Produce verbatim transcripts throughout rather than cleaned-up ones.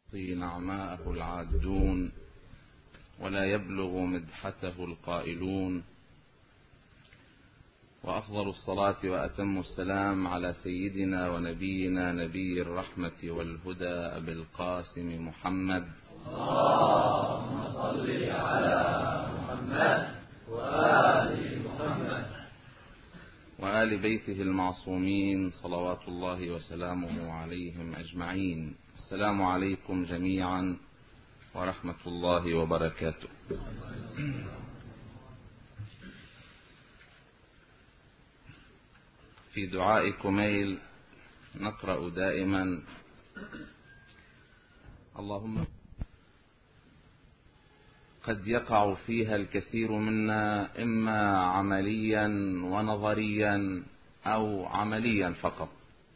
نعماءه العادون ولا يبلغ مدحته القائلون، وأفضل الصلاة وأتم السلام على سيدنا ونبينا نبي الرحمة والهدى أبي القاسم محمد. اللهم صل على محمد وآل محمد وآل بيته المعصومين صلوات الله وسلامه عليهم أجمعين. السلام عليكم جميعا ورحمة الله وبركاته. في دعاء كميل نقرأ دائما: اللهم قد يقع فيها الكثير منا إما عمليا ونظريا أو عمليا فقط.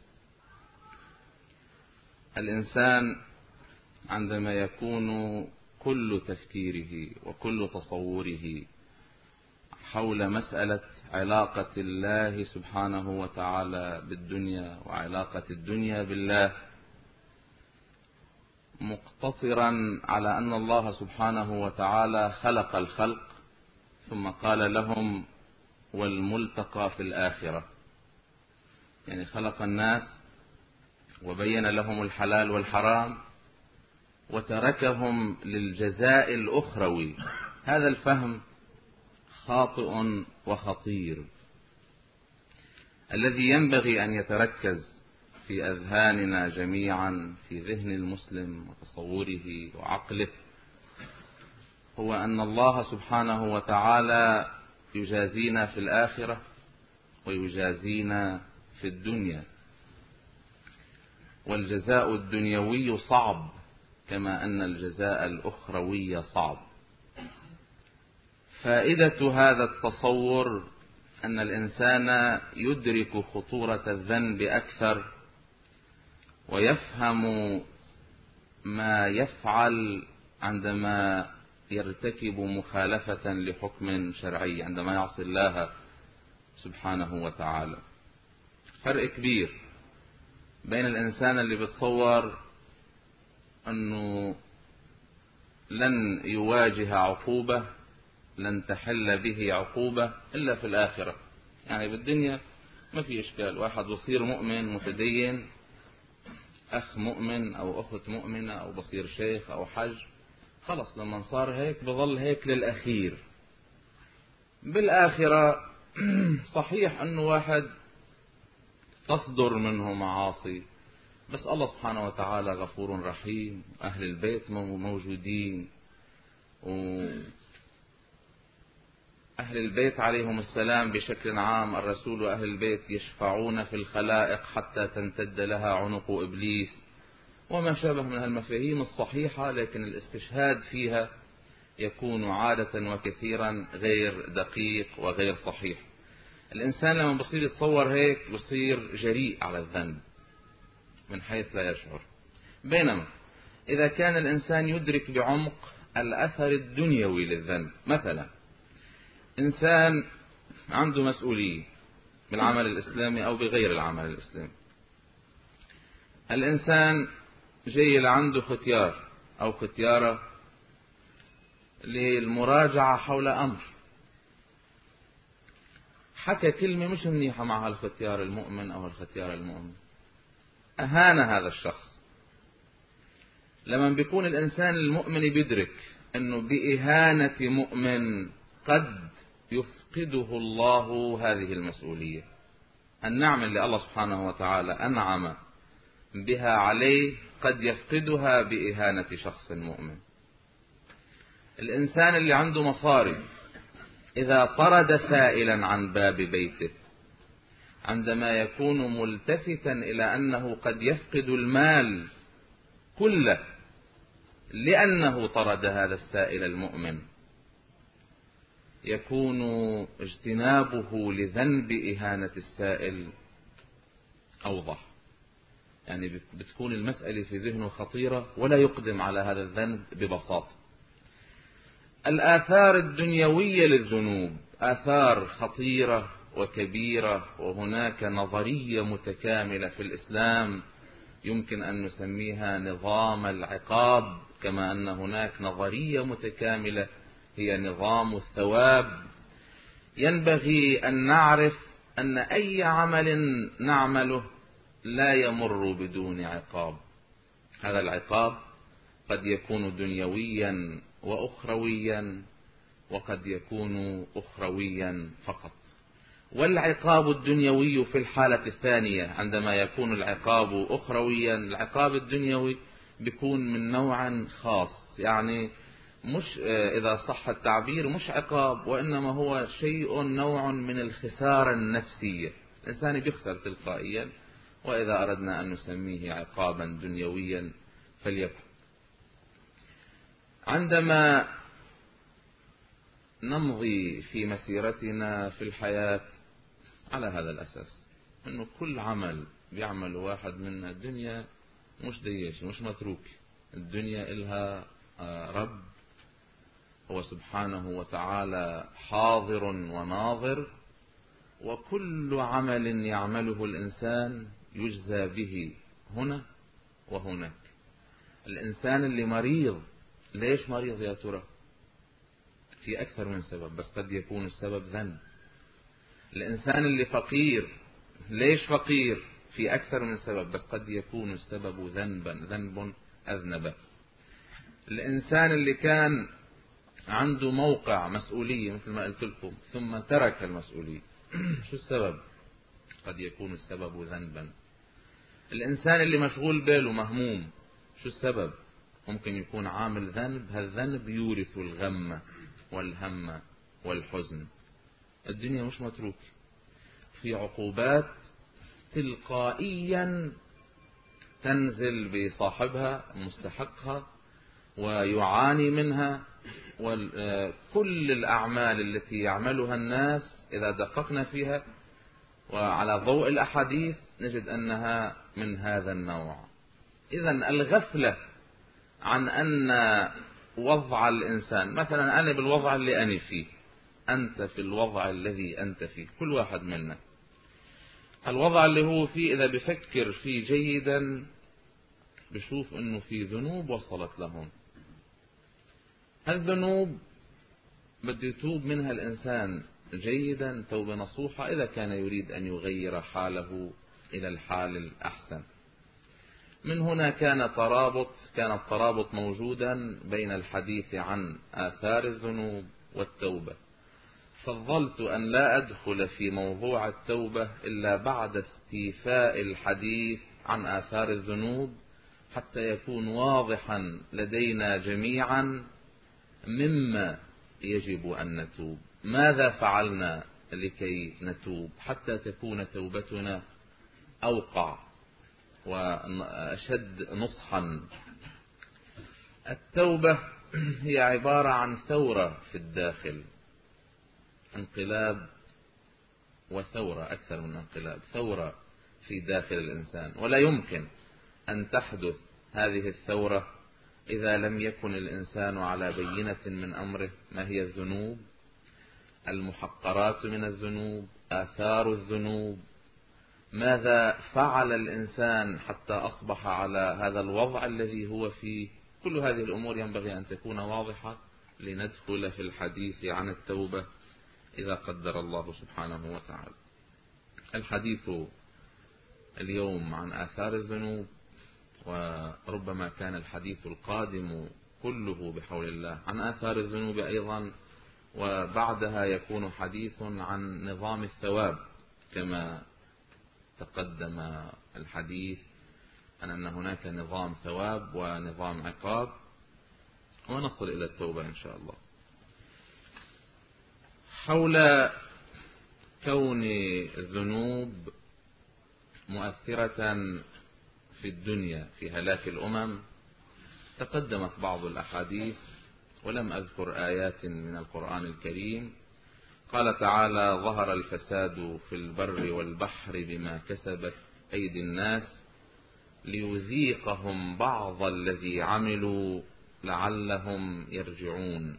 الإنسان عندما يكون كل تفكيره وكل تصوره حول مسألة علاقة الله سبحانه وتعالى بالدنيا وعلاقة الدنيا بالله، مقتصرا على أن الله سبحانه وتعالى خلق الخلق ثم قال لهم والملتقى في الآخرة، يعني خلق الناس وبين لهم الحلال والحرام وتركهم للجزاء الأخروي. هذا الفهم خاطئ وخطير، الذي ينبغي أن يتركز في أذهاننا جميعا، في ذهن المسلم وتصوره وعقله، هو أن الله سبحانه وتعالى يجازينا في الآخرة ويجازينا في الدنيا، والجزاء الدنيوي صعب كما أن الجزاء الأخروي صعب. فائدة هذا التصور أن الإنسان يدرك خطورة الذنب أكثر، ويفهم ما يفعل عندما يرتكب مخالفة لحكم شرعي، عندما يعصي الله سبحانه وتعالى. فرق كبير بين الإنسان اللي بتصور أنه لن يواجه عقوبة، لن تحل به عقوبة إلا في الآخرة. يعني بالدنيا ما في إشكال، واحد بصير مؤمن متدين، أخ مؤمن أو أخت مؤمنة أو بصير شيخ أو حج، خلص لما صار هيك بظل هيك للأخير. بالآخرة صحيح أنه واحد تصدر منه معاصي، بس الله سبحانه وتعالى غفور رحيم، أهل البيت موجودين، وأهل البيت عليهم السلام بشكل عام، الرسول وأهل البيت يشفعون في الخلائق حتى تمتد لها عنق إبليس وما شابه من المفاهيم الصحيحة، لكن الاستشهاد فيها يكون عادة وكثيرا غير دقيق وغير صحيح. الإنسان لما بصير يتصور هيك بصير جريء على الذنب من حيث لا يشعر. بينما إذا كان الإنسان يدرك بعمق الأثر الدنيوي للذنب، مثلا إنسان عنده مسؤولية بالعمل الإسلامي أو بغير العمل الإسلامي، الإنسان جاي لعنده ختيار أو ختيارة للمراجعة حول أمر، حكى كلمة مش منيحة مع الختيار المؤمن أو الختيار المؤمن، أهان هذا الشخص. لما بيكون الإنسان المؤمن بيدرك أنه بإهانة مؤمن قد يفقده الله هذه المسؤولية، النعمة اللي الله سبحانه وتعالى أنعم بها عليه قد يفقدها بإهانة شخص مؤمن. الإنسان اللي عنده مصاري إذا طرد سائلا عن باب بيته، عندما يكون ملتفتا إلى أنه قد يفقد المال كله لأنه طرد هذا السائل المؤمن، يكون اجتنابه لذنب إهانة السائل أوضح. يعني بتكون المسألة في ذهنه خطيرة ولا يقدم على هذا الذنب ببساطة. الآثار الدنيوية للذنوب آثار خطيرة وكبيرة، وهناك نظرية متكاملة في الإسلام يمكن أن نسميها نظام العقاب، كما أن هناك نظرية متكاملة هي نظام الثواب. ينبغي أن نعرف أن أي عمل نعمله لا يمر بدون عقاب. هذا العقاب قد يكون دنيويا وأخرويا، وقد يكون أخرويا فقط. والعقاب الدنيوي في الحالة الثانية، عندما يكون العقاب أخرويا، العقاب الدنيوي بيكون من نوع خاص، يعني مش إذا صح التعبير مش عقاب، وإنما هو شيء نوع من الخسارة النفسية، الإنسان بيخسر تلقائيا. وإذا أردنا أن نسميه عقابا دنيويا فليكن. عندما نمضي في مسيرتنا في الحياة على هذا الأساس، أنه كل عمل بيعمل واحد منا، الدنيا مش ديش مش متروك، الدنيا إلها رب، هو سبحانه وتعالى حاضر وناظر، وكل عمل يعمله الإنسان يجزى به هنا وهناك. الإنسان اللي مريض، ليش مريض يا ترى؟ في أكثر من سبب، بس قد يكون السبب ذنب. الإنسان اللي فقير، ليش فقير؟ في أكثر من سبب، بس قد يكون السبب ذنبا ذنب أذنبه. الإنسان اللي كان عنده موقع مسؤولية مثل ما قلت لكم ثم ترك المسؤولية، شو السبب؟ قد يكون السبب ذنبا. الإنسان اللي مشغول باله مهموم، شو السبب؟ ممكن يكون عامل ذنب، هالذنب يورث الغم والهم والحزن. الدنيا مش متروك، في عقوبات تلقائيا تنزل بصاحبها مستحقها ويعاني منها. وكل الأعمال التي يعملها الناس إذا دققنا فيها وعلى ضوء الأحاديث نجد أنها من هذا النوع. إذن الغفلة عن أن وضع الإنسان، مثلا أنا بالوضع اللي أنا فيه، أنت في الوضع الذي أنت فيه، كل واحد منا الوضع اللي هو فيه إذا بفكر فيه جيدا بشوف أنه في ذنوب وصلت لهم. الذنوب بده يتوب منها الإنسان جيدا توبة نصوحة إذا كان يريد أن يغير حاله إلى الحال الأحسن. من هنا كان ترابط كان الترابط موجودا بين الحديث عن آثار الذنوب والتوبة. فضلت أن لا أدخل في موضوع التوبة إلا بعد استيفاء الحديث عن آثار الذنوب، حتى يكون واضحا لدينا جميعا مما يجب أن نتوب، ماذا فعلنا لكي نتوب حتى تكون توبتنا أوقع وأشد نصحا. التوبة هي عبارة عن ثورة في الداخل، انقلاب وثورة، أكثر من انقلاب، ثورة في داخل الإنسان. ولا يمكن أن تحدث هذه الثورة إذا لم يكن الإنسان على بينة من أمره، ما هي الذنوب، المحقرات من الذنوب، آثار الذنوب، ماذا فعل الإنسان حتى أصبح على هذا الوضع الذي هو فيه. كل هذه الأمور ينبغي أن تكون واضحة لندخل في الحديث عن التوبة إذا قدر الله سبحانه وتعالى. الحديث اليوم عن آثار الذنوب، وربما كان الحديث القادم كله بحول الله عن آثار الذنوب أيضا، وبعدها يكون حديث عن نظام الثواب، كما تقدم الحديث عن أن هناك نظام ثواب ونظام عقاب، ونصل إلى التوبة إن شاء الله. حول كون الذنوب مؤثرة في الدنيا في هلاك الأمم تقدمت بعض الأحاديث، ولم أذكر آيات من القرآن الكريم. قال تعالى: ظهر الفساد في البر والبحر بما كسبت أيدي الناس ليذيقهم بعض الذي عملوا لعلهم يرجعون.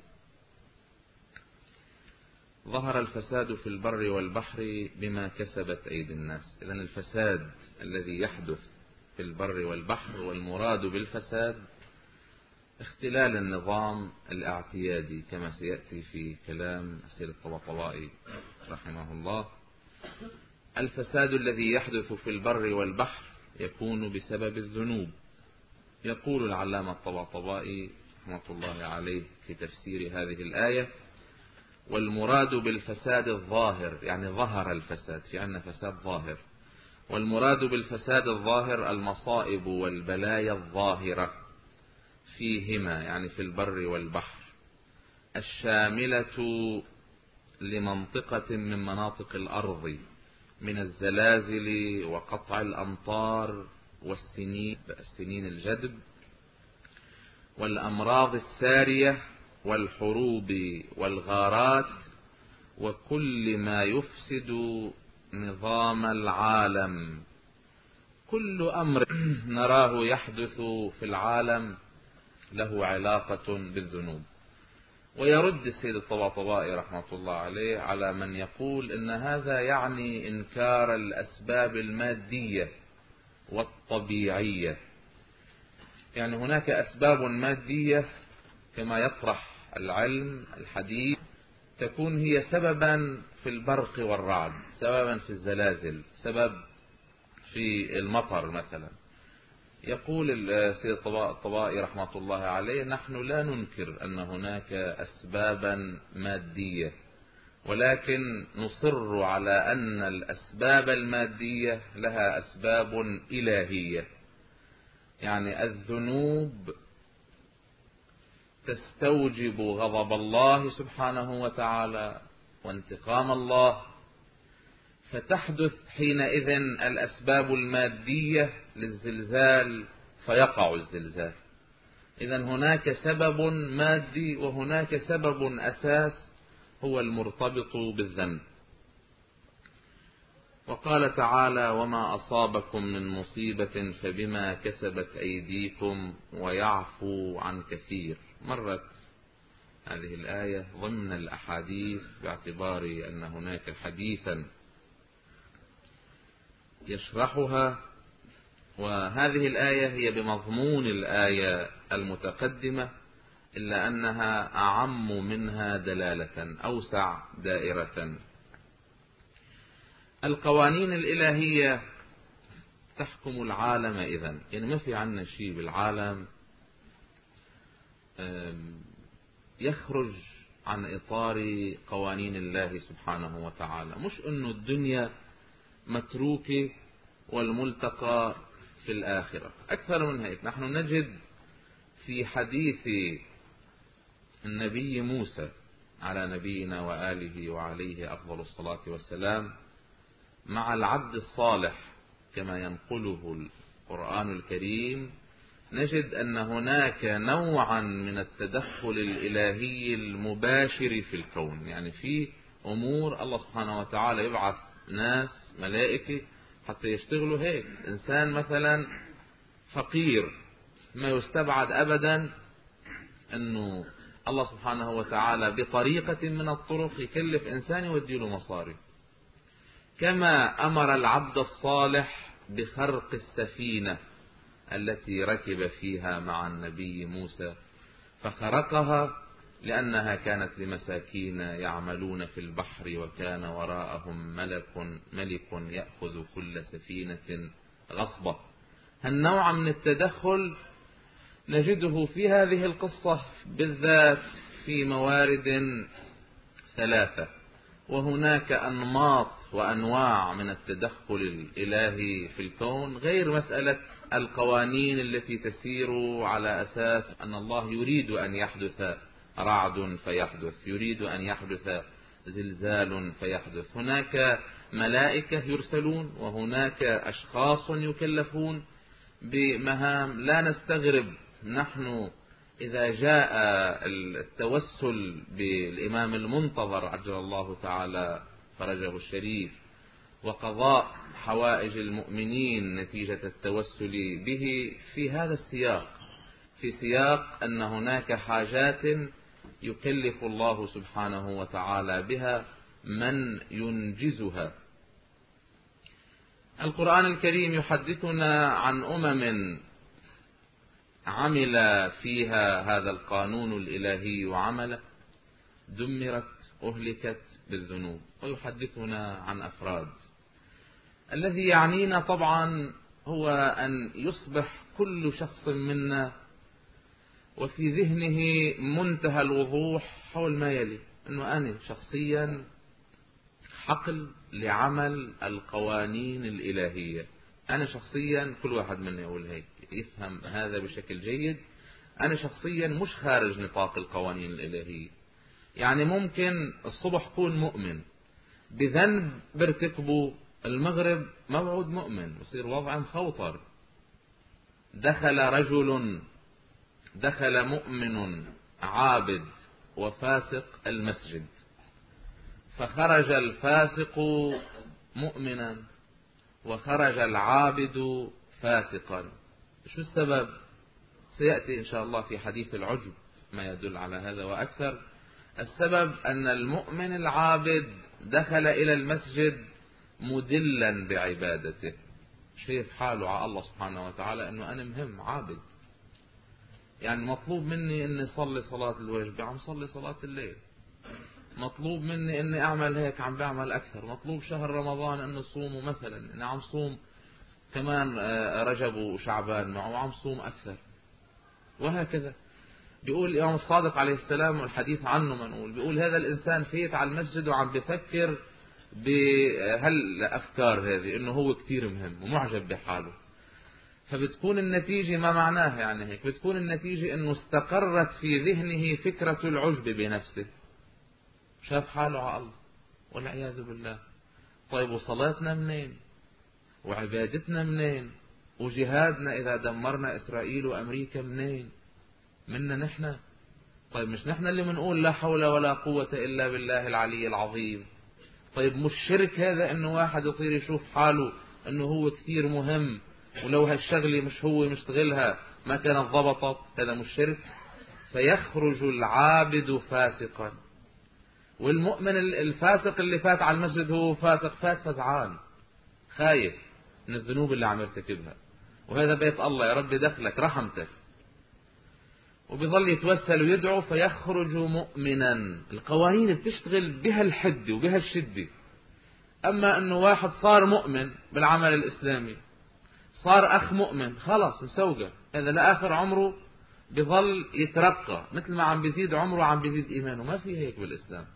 ظهر الفساد في البر والبحر بما كسبت أيدي الناس. إذن الفساد الذي يحدث في البر والبحر. والمراد بالفساد اختلال النظام الاعتيادي كما سيأتي في كلام السيد الطباطبائي رحمه الله. الفساد الذي يحدث في البر والبحر يكون بسبب الذنوب. يقول العلامة الطباطبائي رحمة الله عليه في تفسير هذه الآية: والمراد بالفساد الظاهر، يعني ظهر الفساد، في عندنا فساد ظاهر. والمراد بالفساد الظاهر المصائب والبلايا الظاهرة فيهما، يعني في البر والبحر، الشاملة لمنطقة من مناطق الأرض من الزلازل وقطع الأمطار والسنين السنين الجدب والأمراض السارية والحروب والغارات وكل ما يفسد نظام العالم. كل أمر نراه يحدث في العالم له علاقة بالذنوب. ويرد السيد الطباطبائي رحمة الله عليه على من يقول إن هذا يعني إنكار الأسباب المادية والطبيعية. يعني هناك أسباب مادية كما يطرح العلم الحديث تكون هي سببا في البرق والرعد، سببا في الزلازل، سبب في المطر مثلا. يقول السيد الطباطبائي رحمة الله عليه: نحن لا ننكر أن هناك أسبابا مادية، ولكن نصر على أن الأسباب المادية لها أسباب إلهية. يعني الذنوب تستوجب غضب الله سبحانه وتعالى وانتقام الله، فتحدث حينئذ الأسباب المادية للزلزال فيقع الزلزال. إذن هناك سبب مادي وهناك سبب أساس هو المرتبط بالذنب. وقال تعالى: وما أصابكم من مصيبة فبما كسبت أيديكم ويعفو عن كثير. مرت هذه الآية ضمن الأحاديث باعتبار أن هناك حديثا يشرحها، وهذه الآية هي بمضمون الآية المتقدمة إلا أنها أعم منها دلالة، أوسع دائرة. القوانين الإلهية تحكم العالم إذن، يعني ما في عنا شيء بالعالم يخرج عن إطار قوانين الله سبحانه وتعالى. مش أنه الدنيا متروكة والملتقى في الآخرة. أكثر من هيك، نحن نجد في حديث النبي موسى على نبينا وآله وعليه أفضل الصلاة والسلام مع العبد الصالح كما ينقله القرآن الكريم، نجد أن هناك نوعا من التدخل الإلهي المباشر في الكون. يعني في أمور الله سبحانه وتعالى يبعث ناس ملائكة حتى يشتغلوا هيك. إنسان مثلا فقير، ما يستبعد أبدا أنه الله سبحانه وتعالى بطريقة من الطرق يكلف إنسان يودي له مصاري. كما أمر العبد الصالح بخرق السفينة التي ركب فيها مع النبي موسى، فخرقها لأنها كانت لمساكين يعملون في البحر وكان وراءهم ملك ملك يأخذ كل سفينة غصبة. هالنوع من التدخل نجده في هذه القصة بالذات في موارد ثلاثة. وهناك أنماط وأنواع من التدخل الإلهي في الكون، غير مسألة القوانين التي تسير على أساس أن الله يريد أن يحدث رعد فيحدث، يريد أن يحدث زلزال فيحدث. هناك ملائكة يرسلون وهناك أشخاص يكلفون بمهام. لا نستغرب نحن إذا جاء التوسل بالإمام المنتظر عجل الله تعالى فرجه الشريف وقضاء حوائج المؤمنين نتيجة التوسل به في هذا السياق، في سياق أن هناك حاجات يكلف الله سبحانه وتعالى بها من ينجزها. القرآن الكريم يحدثنا عن أمم عمل فيها هذا القانون الإلهي وعمله، دمرت أهلكت بالذنوب، ويحدثنا عن أفراد. الذي يعنينا طبعا هو أن يصبح كل شخص منا وفي ذهنه منتهى الوضوح حول ما يلي، أنه أنا شخصيا حقل لعمل القوانين الإلهية. أنا شخصيا، كل واحد منا يقول هيك، يفهم هذا بشكل جيد، أنا شخصيا مش خارج نطاق القوانين الإلهية. يعني ممكن الصبح كون مؤمن بذنب برتكبه المغرب موعود مؤمن، يصير وضع مخوطر. دخل رجل دخل مؤمن عابد وفاسق المسجد، فخرج الفاسق مؤمنا وخرج العابد فاسقا. شو السبب؟ سيأتي إن شاء الله في حديث العجب ما يدل على هذا وأكثر. السبب أن المؤمن العابد دخل إلى المسجد مدلا بعبادته، شايف حاله على الله سبحانه وتعالى أنه أنا مهم عابد، يعني مطلوب مني أني صلي صلاة الواجب، عم صلي صلاة الليل، مطلوب مني أني أعمل هيك، عم بعمل أكثر، مطلوب شهر رمضان أني صومه مثلا، أنا عم صوم كمان رجب وشعبان معه وعم صوم أكثر، وهكذا. بيقول الإمام الصادق عليه السلام والحديث عنه منقول، بيقول هذا الإنسان فيت على المسجد وعم بفكر بهالأفكار هذه، إنه هو كتير مهم ومعجب بحاله. فبتكون النتيجة ما معناها يعني هيك، بتكون النتيجة إنه استقرت في ذهنه فكرة العجب بنفسه، شاف حاله على الله والعياذ بالله. طيب وصلاتنا منين؟ وعبادتنا منين؟ وجهادنا إذا دمرنا إسرائيل وأمريكا منين؟ منا نحن؟ طيب مش نحن اللي منقول لا حول ولا قوة إلا بالله العلي العظيم؟ طيب مش شرك هذا إنه واحد يصير يشوف حاله إنه هو كثير مهم، ولو هالشغلة مش هو مشتغلها ما كانت ضبطت؟ هذا مش شرك؟ فيخرج العابد فاسقا، والمؤمن الفاسق اللي فات على المسجد هو فاسق، فات فزعان خايف من الذنوب اللي عم يرتكبها، وهذا بيت الله يا رب دخلك رحمتك، وبيظل يتوسل ويدعو فيخرج مؤمنا. القوانين بتشتغل بهالحد وبهالشدة. أما أنه واحد صار مؤمن بالعمل الإسلامي، صار أخ مؤمن، خلاص مسوقة، هذا لآخر عمره بيظل يترقى، مثل ما عم بيزيد عمره عم بيزيد إيمانه. ما في هيك بالإسلام.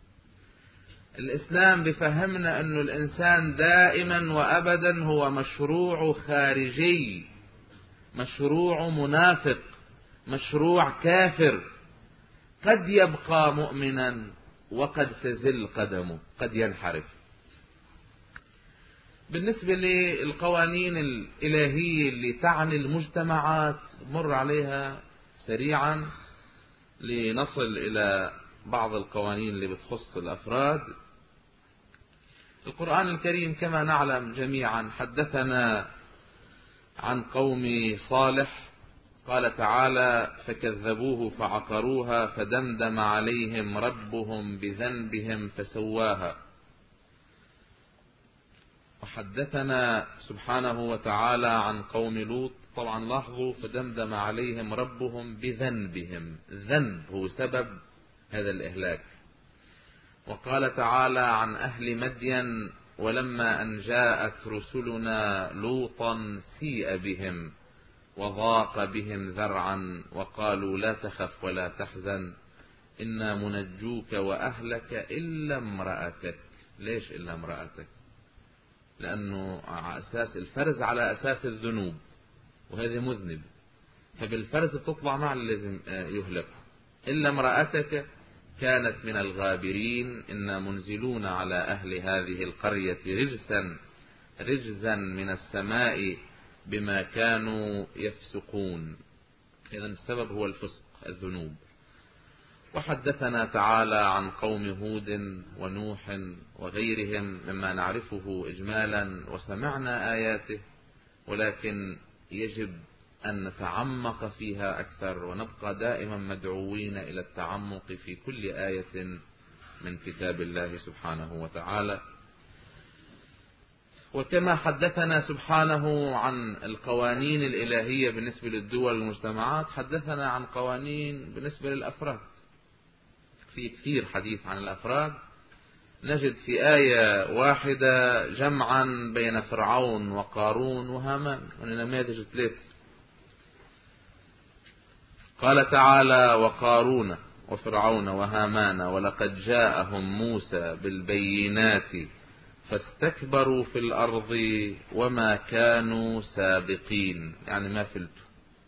الإسلام بفهمنا أنه الإنسان دائما وأبدا هو مشروع خارجي، مشروع منافق، مشروع كافر، قد يبقى مؤمنا وقد تزل قدمه، قد ينحرف. بالنسبة للقوانين الإلهية اللي تعني المجتمعات مر عليها سريعا لنصل إلى بعض القوانين اللي بتخص الأفراد. القرآن الكريم كما نعلم جميعا حدثنا عن قوم صالح، قال تعالى فكذبوه فعقروها فدمدم عليهم ربهم بذنبهم فسواها. وحدثنا سبحانه وتعالى عن قوم لوط، طبعا لاحظوا فدمدم عليهم ربهم بذنبهم، ذنب هو سبب هذا الإهلاك. وقال تعالى عن أهل مدين ولما أن جاءت رسلنا لوطا سيء بهم وضاق بهم ذرعا وقالوا لا تخف ولا تحزن إنا منجوك وأهلك إلا امرأتك. ليش إلا امرأتك؟ لأنه على أساس الفرز على أساس الذنوب، وهذا مذنب، فبالفرز بتطلع مع اللي لازم يهلك. إلا امرأتك كانت من الغابرين إنا منزلون على أهل هذه القرية رجسا رجزا من السماء بما كانوا يفسقون. إذن السبب هو الفسق، الذنوب. وحدثنا تعالى عن قوم هود ونوح وغيرهم مما نعرفه إجمالا وسمعنا آياته، ولكن يجب أن نتعمق فيها أكثر ونبقى دائما مدعوين إلى التعمق في كل آية من كتاب الله سبحانه وتعالى. وكما حدثنا سبحانه عن القوانين الإلهية بالنسبة للدول والمجتمعات، حدثنا عن قوانين بالنسبة للأفراد. في كثير حديث عن الأفراد، نجد في آية واحدة جمعا بين فرعون وقارون وهامان، ونماذج ثلاثة. قال تعالى: وقارون وفرعون وهامان ولقد جاءهم موسى بالبينات فاستكبروا في الأرض وما كانوا سابقين، يعني ما فلتوا.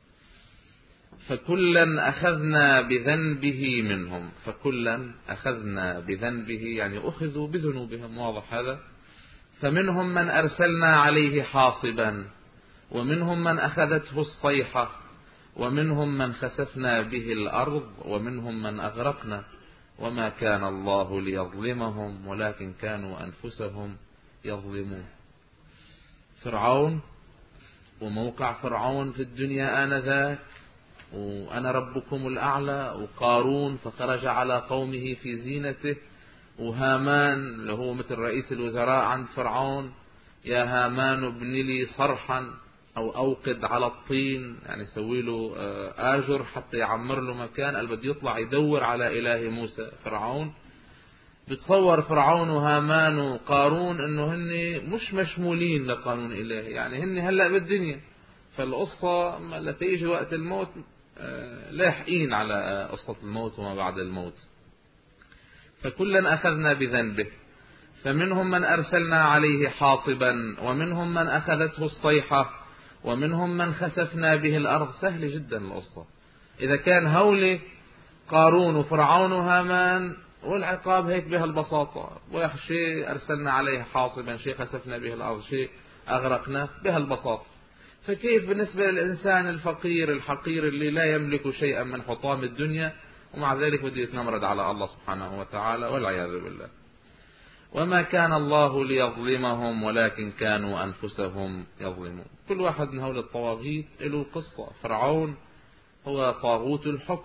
فكلا أخذنا بذنبه منهم، فكلا أخذنا بذنبه يعني أخذوا بذنوبهم، واضح هذا. فمنهم من أرسلنا عليه حاصبا، ومنهم من أخذته الصيحة، ومنهم من خسفنا به الأرض، ومنهم من أغرقنا، وما كان الله ليظلمهم ولكن كانوا أنفسهم يظلمون. فرعون وموقع فرعون في الدنيا آنذاك، وأنا ربكم الأعلى، وقارون فخرج على قومه في زينته، وهامان اللي هو مثل رئيس الوزراء عند فرعون: يا هامان ابن لي صرحا أو أوقد على الطين، يعني سوي له آجر حتى يعمر له مكان. قال بده يطلع يدور على إله موسى. فرعون بتصور فرعون وهامان وقارون إنه هن مش مشمولين لقانون إلهي، يعني هن هلأ بالدنيا، فالقصة لتيجي وقت الموت لاحقين على قصة الموت وما بعد الموت. فكلا أخذنا بذنبه، فمنهم من أرسلنا عليه حاصبا، ومنهم من أخذته الصيحة، ومنهم من خسفنا به الأرض. سهل جدا القصة. إذا كان هولي قارون وفرعون وهامان والعقاب هيك بهالبساطة، واحد شيء أرسلنا عليه حاصبا، شيء خسفنا به الأرض، شيء أغرقنا بهالبساطة. فكيف بالنسبة للإنسان الفقير الحقير اللي لا يملك شيئا من حطام الدنيا، ومع ذلك بده يتنمرد على الله سبحانه وتعالى والعياذ بالله. وما كان الله ليظلمهم ولكن كانوا أنفسهم يظلمون. كل واحد من هؤلاء الطواغيت له قصة. فرعون هو طاغوت الحكم،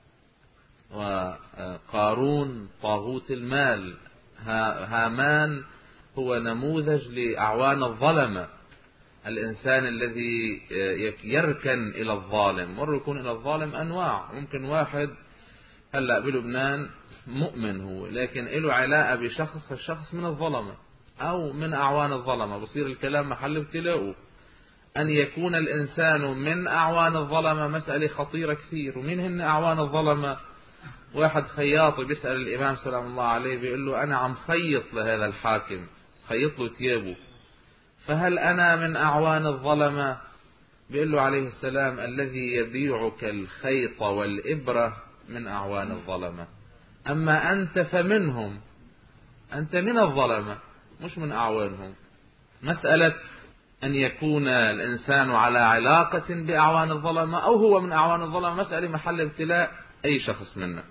وقارون طاغوت المال، هامان هو نموذج لأعوان الظلمة، الإنسان الذي يركن إلى الظالم. مرة يكون إلى الظالم أنواع، ممكن واحد هلأ بلبنان مؤمن هو، لكن له علاقة بشخص، الشخص من الظلمة أو من أعوان الظلمة، بصير الكلام محل ابتلاءه. أن يكون الإنسان من أعوان الظلمة مسألة خطيرة كثير. ومين هن أعوان الظلمة؟ واحد خياط بيسأل الإمام سلام الله عليه، بيقول له: أنا عم خيط لهذا الحاكم، خيط له ثيابه، فهل أنا من أعوان الظلمة؟ بيقول له عليه السلام: الذي يبيعك الخيط والإبرة من أعوان الظلمة، أما أنت فمنهم، أنت من الظلمة مش من أعوانهم. مسألة أن يكون الإنسان على علاقة بأعوان الظلمة أو هو من أعوان الظلمة مسألة محل ابتلاء أي شخص منا.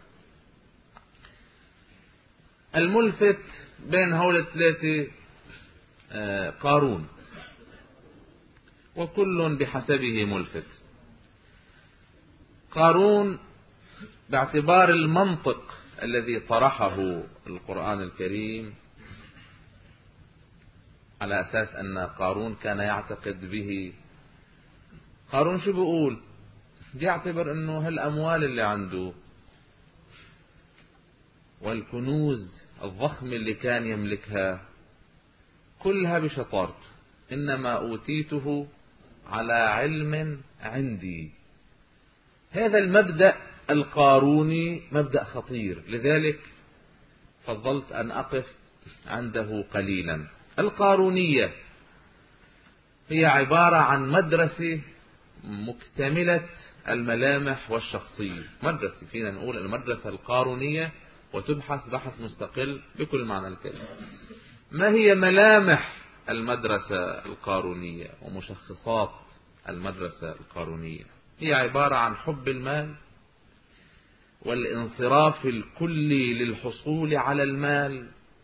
الملفت بين هؤلاء الثلاثة قارون، وكل بحسبه ملفت. قارون باعتبار المنطق الذي طرحه القرآن الكريم، على أساس أن قارون كان يعتقد به. قارون شو بيقول؟ بيعتبر أنه هالأموال اللي عنده والكنوز الضخمة اللي كان يملكها كلها بشطارته، إنما أوتيته على علم عندي. هذا المبدأ القاروني مبدأ خطير، لذلك فضلت أن أقف عنده قليلا. القارونية هي عبارة عن مدرسة مكتملة الملامح والشخصية. مدرسة فينا نقول المدرسة القارونية، وتبحث بحث مستقل بكل معنى الكلمة. ما هي ملامح المدرسة القارونية ومشخصات المدرسة القارونية؟ هي عبارة عن حب المال، والانصراف الكلي للحصول على المال،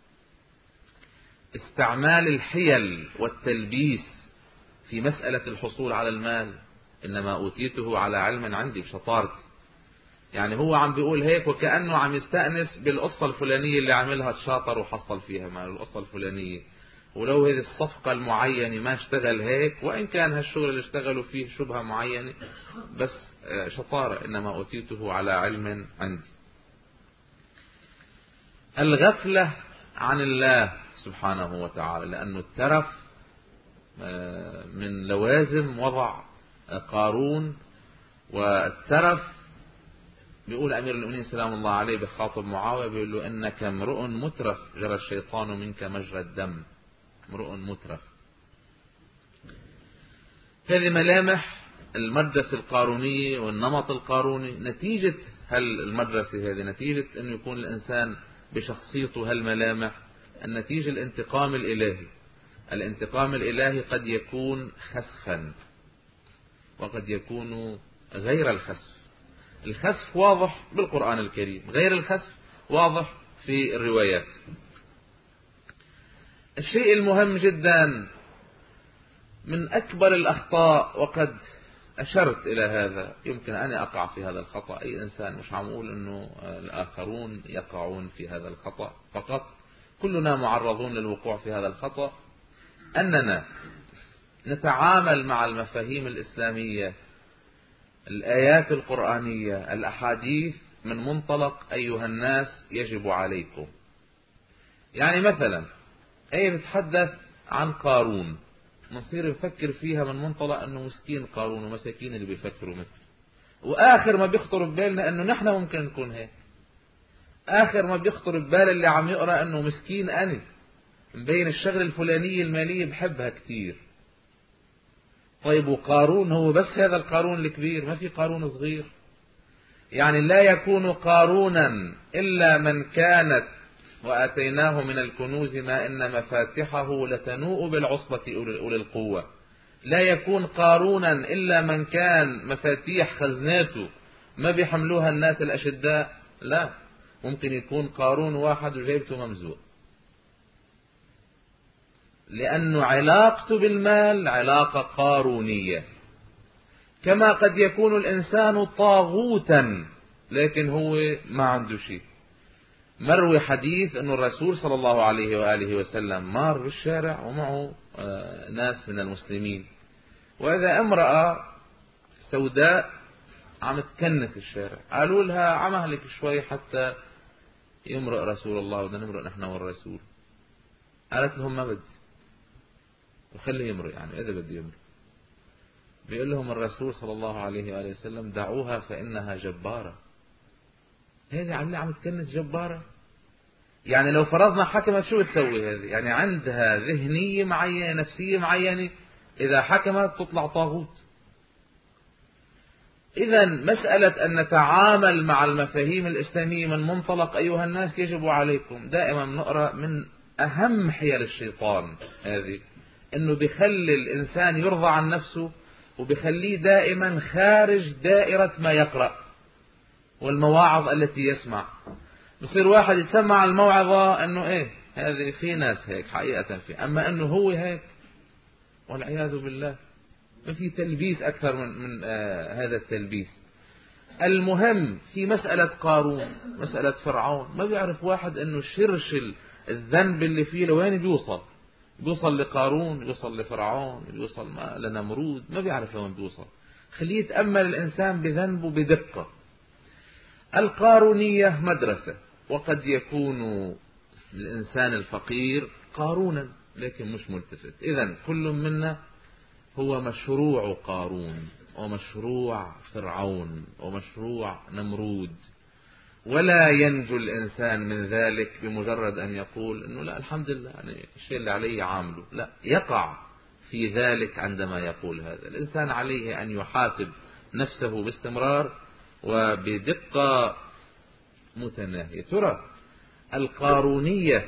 استعمال الحيل والتلبيس في مسألة الحصول على المال. إنما أوتيته على علم عندي، بشطارتي. يعني هو عم بيقول هيك وكأنه عم يستأنس بالقصة الفلانية اللي عملها تشاطر وحصل فيها مال، القصة الفلانية ولو هذه الصفقة المعينة ما اشتغل هيك، وإن كان هالشغل اللي اشتغلوا فيه شبهة معينة، بس شطارة، إنما أوتيته على علم عندي. الغفلة عن الله سبحانه وتعالى، لأنه الترف من لوازم وضع قارون. والترف بيقول أمير المؤمنين سلام الله عليه بخاطب معاوية، بيقول له إنك امرؤ مترف جرى الشيطان منك مجرى الدم. امرؤ مترف. هذه ملامح المدرسة القارونية والنمط القاروني. نتيجة هالمدرسة هذه، نتيجة أن يكون الإنسان بشخصيته هالملامح، النتيجة الانتقام الإلهي. الانتقام الإلهي قد يكون خسفا وقد يكون غير الخسف. الخسف واضح بالقرآن الكريم، غير الخسف واضح في الروايات. الشيء المهم جدا من أكبر الأخطاء، وقد أشرت إلى هذا، يمكن أن أقع في هذا الخطأ، أي إنسان، مش عم أقول أنه الآخرون يقعون في هذا الخطأ فقط، كلنا معرضون للوقوع في هذا الخطأ، أننا نتعامل مع المفاهيم الإسلامية، الآيات القرآنية، الأحاديث، من منطلق أيها الناس يجب عليكم. يعني مثلا آية بتتحدث عن قارون، نصير نفكر فيها من منطلق أنه مسكين قارون ومساكين اللي بيفكروا مثل، وآخر ما بيخطر ببالنا أنه نحن ممكن نكون هيك. آخر ما بيخطر ببال اللي عم يقرأ أنه مسكين أنا، مبين الشغل الفلانية المالية بحبها كتير. طيب وقارون هو بس هذا القارون الكبير؟ ما في قارون صغير. يعني لا يكون قارونا إلا من كانت وآتيناه من الكنوز ما إن مفاتحه لتنوء بالعصبة أولي القوة. لا يكون قارونا إلا من كان مفاتيح خزناته ما بيحملوها الناس الأشداء. لا، ممكن يكون قارون واحد وجيبته ممزوق، لأنه علاقته بالمال علاقة قارونية. كما قد يكون الإنسان طاغوتا لكن هو ما عنده شيء. مروي حديث أن الرسول صلى الله عليه وآله وسلم مار بالشارع ومعه ناس من المسلمين، وإذا امرأة سوداء عم تكنس الشارع، قالوا لها عمهلك شوي حتى يمرق رسول الله، بدنا نمرق نحن والرسول. قالت لهم ما بدي، وخليه يمرق، يعني إذا بدي يمرق. بيقول لهم الرسول صلى الله عليه وآله وسلم دعوها فإنها جبارة. هذه عم عم تكنس جبارة. يعني لو فرضنا حكمت شو بتسوي هذه؟ يعني عندها ذهنية معينة، نفسية معينة، إذا حكمت تطلع طاغوت. إذا مسألة أن نتعامل مع المفاهيم الإسلامية من منطلق أيها الناس يجب عليكم، دائما نقرأ من أهم حيل الشيطان هذه، أنه بيخلي الإنسان يرضى عن نفسه وبيخليه دائما خارج دائرة ما يقرأ والمواعظ التي يسمع. بصير واحد يسمع الموعظة أنه إيه هذه في ناس هيك حقيقة فيه، أما أنه هو هيك والعياذ بالله. ما في تلبيس أكثر من, من آه هذا التلبيس. المهم في مسألة قارون، مسألة فرعون، ما بيعرف واحد أنه شرشل الذنب اللي فيه لوين بيوصل. بيوصل لقارون، بيوصل لفرعون، بيوصل لنمرود، ما بيعرف لوين بيوصل. خليه يتأمل الإنسان بذنبه بدقة. القارونية مدرسة، وقد يكون الإنسان الفقير قارونا لكن مش ملتفت. إذن كل منا هو مشروع قارون ومشروع فرعون ومشروع نمرود، ولا ينجو الإنسان من ذلك بمجرد أن يقول أنه لا الحمد لله يعني الشيء اللي عليه عامله. لا، يقع في ذلك عندما يقول هذا. الإنسان عليه أن يحاسب نفسه باستمرار وبدقة متناهية. ترى القارونية،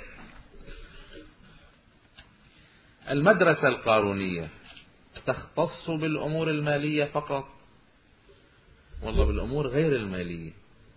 المدرسة القارونية تختص بالأمور المالية فقط؟ والله بالأمور غير المالية.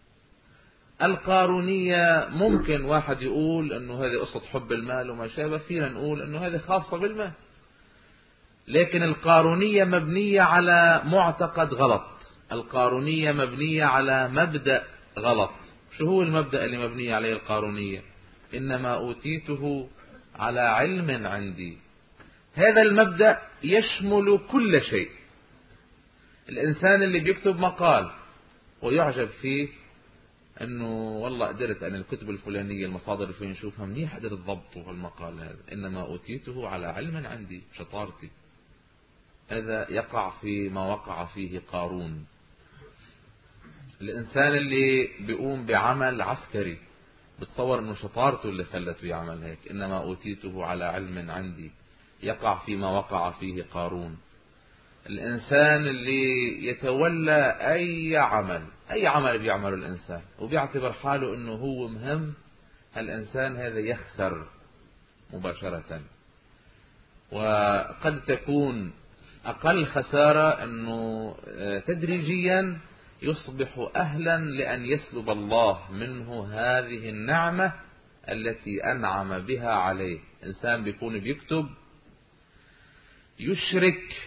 القارونية ممكن واحد يقول أنه هذه قصة حب المال وما شابه، فينا نقول أنه هذه خاصة بالمال، لكن القارونية مبنية على معتقد غلط. القارونية مبنية على مبدأ غلط. شو هو المبدأ اللي مبنية عليه القارونية؟ إنما أوتيته على علم عندي. هذا المبدأ يشمل كل شيء. الإنسان اللي بيكتب مقال ويعجب فيه أنه والله قدرت أن الكتب الفلانية المصادر اللي فين نشوفها منيح قدرت ضبطه المقال هذا، إنما أوتيته على علم عندي، شطارتي. هذا يقع في ما وقع فيه قارون. الإنسان اللي بيقوم بعمل عسكري بتصور أنه شطارته اللي خلته يعمل هيك، إنما أوتيته على علم عندي، يقع فيما وقع فيه قارون. الإنسان اللي يتولى أي عمل أي عمل بيعمله الإنسان وبيعتبر حاله أنه هو مهم، الإنسان هذا يخسر مباشرة. وقد تكون أقل خسارة أنه تدريجيا يصبح أهلا لأن يسلب الله منه هذه النعمة التي أنعم بها عليه. إنسان بيكون بيكتب يشرك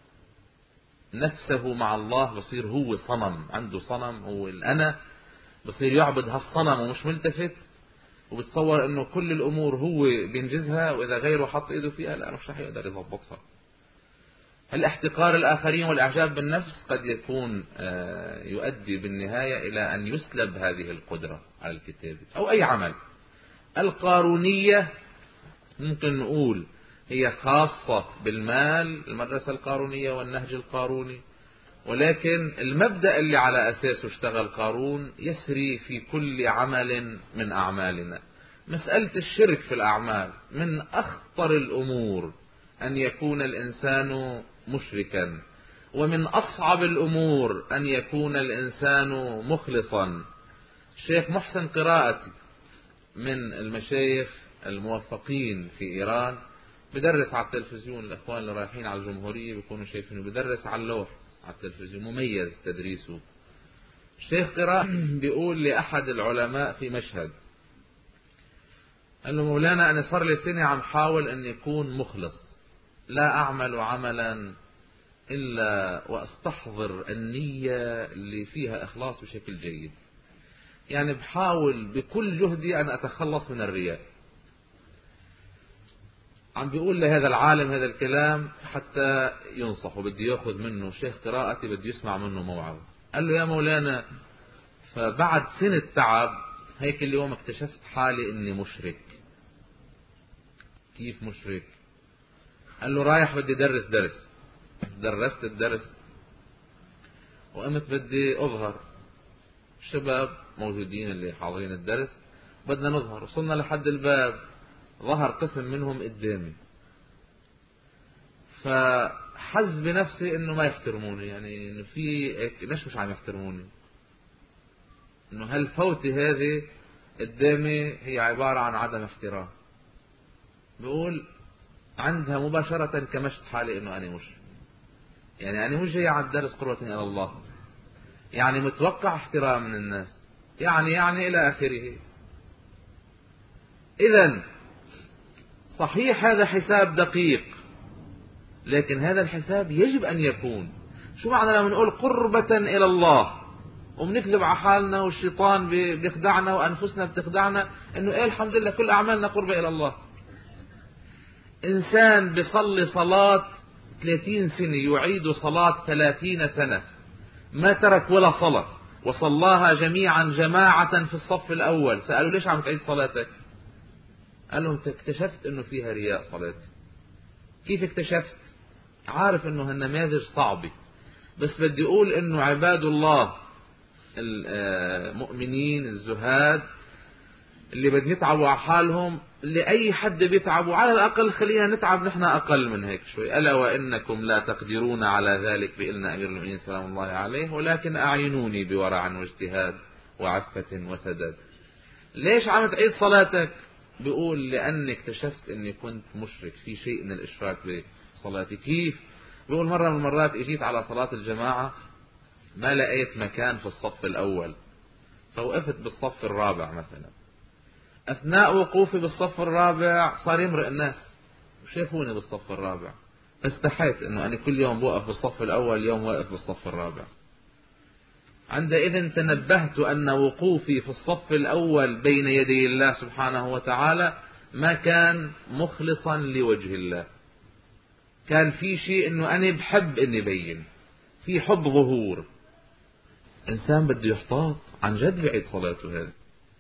نفسه مع الله، بصير هو صنم، عنده صنم هو الأنا، بصير يعبد هالصنم ومش ملتفت، وبتصور أنه كل الأمور هو بينجزها، وإذا غيره حط إيده فيها لا مش رح يقدر يضبطها. الاحتقار الآخرين والإعجاب بالنفس قد يكون يؤدي بالنهاية إلى أن يسلب هذه القدرة على الكتابة أو أي عمل. القارونية ممكن نقول هي خاصة بالمال، المدرسة القارونية والنهج القاروني، ولكن المبدأ اللي على أساسه اشتغل قارون يسري في كل عمل من أعمالنا. مسألة الشرك في الأعمال من أخطر الأمور أن يكون الإنسان مشركا، ومن أصعب الأمور أن يكون الإنسان مخلصا. الشيخ محسن قراءتي من المشايخ الموفقين في إيران بدرس على التلفزيون، الأخوان اللي رايحين على الجمهورية بيكونوا شايفينه بدرس على اللوح على التلفزيون، مميز تدريسه. الشيخ قراء بيقول لأحد العلماء في مشهد، قال له مولانا أنا صار لي سنة عم حاول أن يكون مخلص، لا أعمل عملا إلا وأستحضر النية اللي فيها إخلاص بشكل جيد، يعني بحاول بكل جهدي أن أتخلص من الرياء. عم بيقول لهذا العالم هذا الكلام حتى ينصحه، بده يأخذ منه شيخ قراءتي، بده يسمع منه موعظة. قال له يا مولانا فبعد سنة تعب هيك اليوم اكتشفت حالي اني مشرك. كيف مشرك؟ قال له رايح بدي درس درس، درست الدرس وقمت بدي اظهر، الشباب موجودين اللي حاضرين الدرس بدنا نظهر، وصلنا لحد الباب ظهر قسم منهم قدامي، فحز بنفسي انه ما يحترموني، يعني انه في ليش مش عم يحترموني، انه هالفوتة هذه قدامي هي عبارة عن عدم احترام. بيقول عندها مباشرة كمشت حالي انه انا مش، يعني انا مش جاي على الدرس قربة الى الله، يعني متوقع احترام من الناس، يعني يعني الى اخره. اذا صحيح هذا حساب دقيق، لكن هذا الحساب يجب أن يكون. شو معنى لما نقول قربة إلى الله وبنكذب على حالنا والشيطان بيخدعنا وأنفسنا بتخدعنا إنه إيه الحمد لله كل أعمالنا قربة إلى الله؟ إنسان بيصلي صلاة ثلاثين سنة يعيد صلاة ثلاثين سنة، ما ترك ولا صلاة وصلاها جميعا جماعة في الصف الأول. سألوا ليش عم تعيد صلاتك؟ قال لهم اكتشفت انه فيها رياء صلاتي. كيف اكتشفت؟ عارف انه هالنماذج صعبة، بس بدي اقول انه عباد الله المؤمنين الزهاد اللي بدنا يتعبوا على حالهم، اللي اي حد بيتعبوا على الاقل خلينا نتعب نحن اقل من هيك شوي. الا وانكم لا تقدرون على ذلك بإلنا امير المؤمنين سلام الله عليه، ولكن اعينوني بورع واجتهاد وعفة وسداد. ليش عم تعيد صلاتك؟ بيقول لأني اكتشفت أني كنت مشرك في شيء من الإشراك بصلاتي. كيف؟ بيقول مرة من المرات اجيت على صلاة الجماعة ما لقيت مكان في الصف الأول، فوقفت بالصف الرابع مثلا. أثناء وقوفي بالصف الرابع صار يمرق الناس وشافوني بالصف الرابع، فاستحيت أنه أنا كل يوم بوقف بالصف الأول يوم واقف بالصف الرابع. عندئذ تنبهت أن وقوفي في الصف الأول بين يدي الله سبحانه وتعالى ما كان مخلصا لوجه الله، كان في شيء انه انا بحب اني بين، في حب ظهور. انسان بده يحتاط عن جد بعيد صلاته هذا،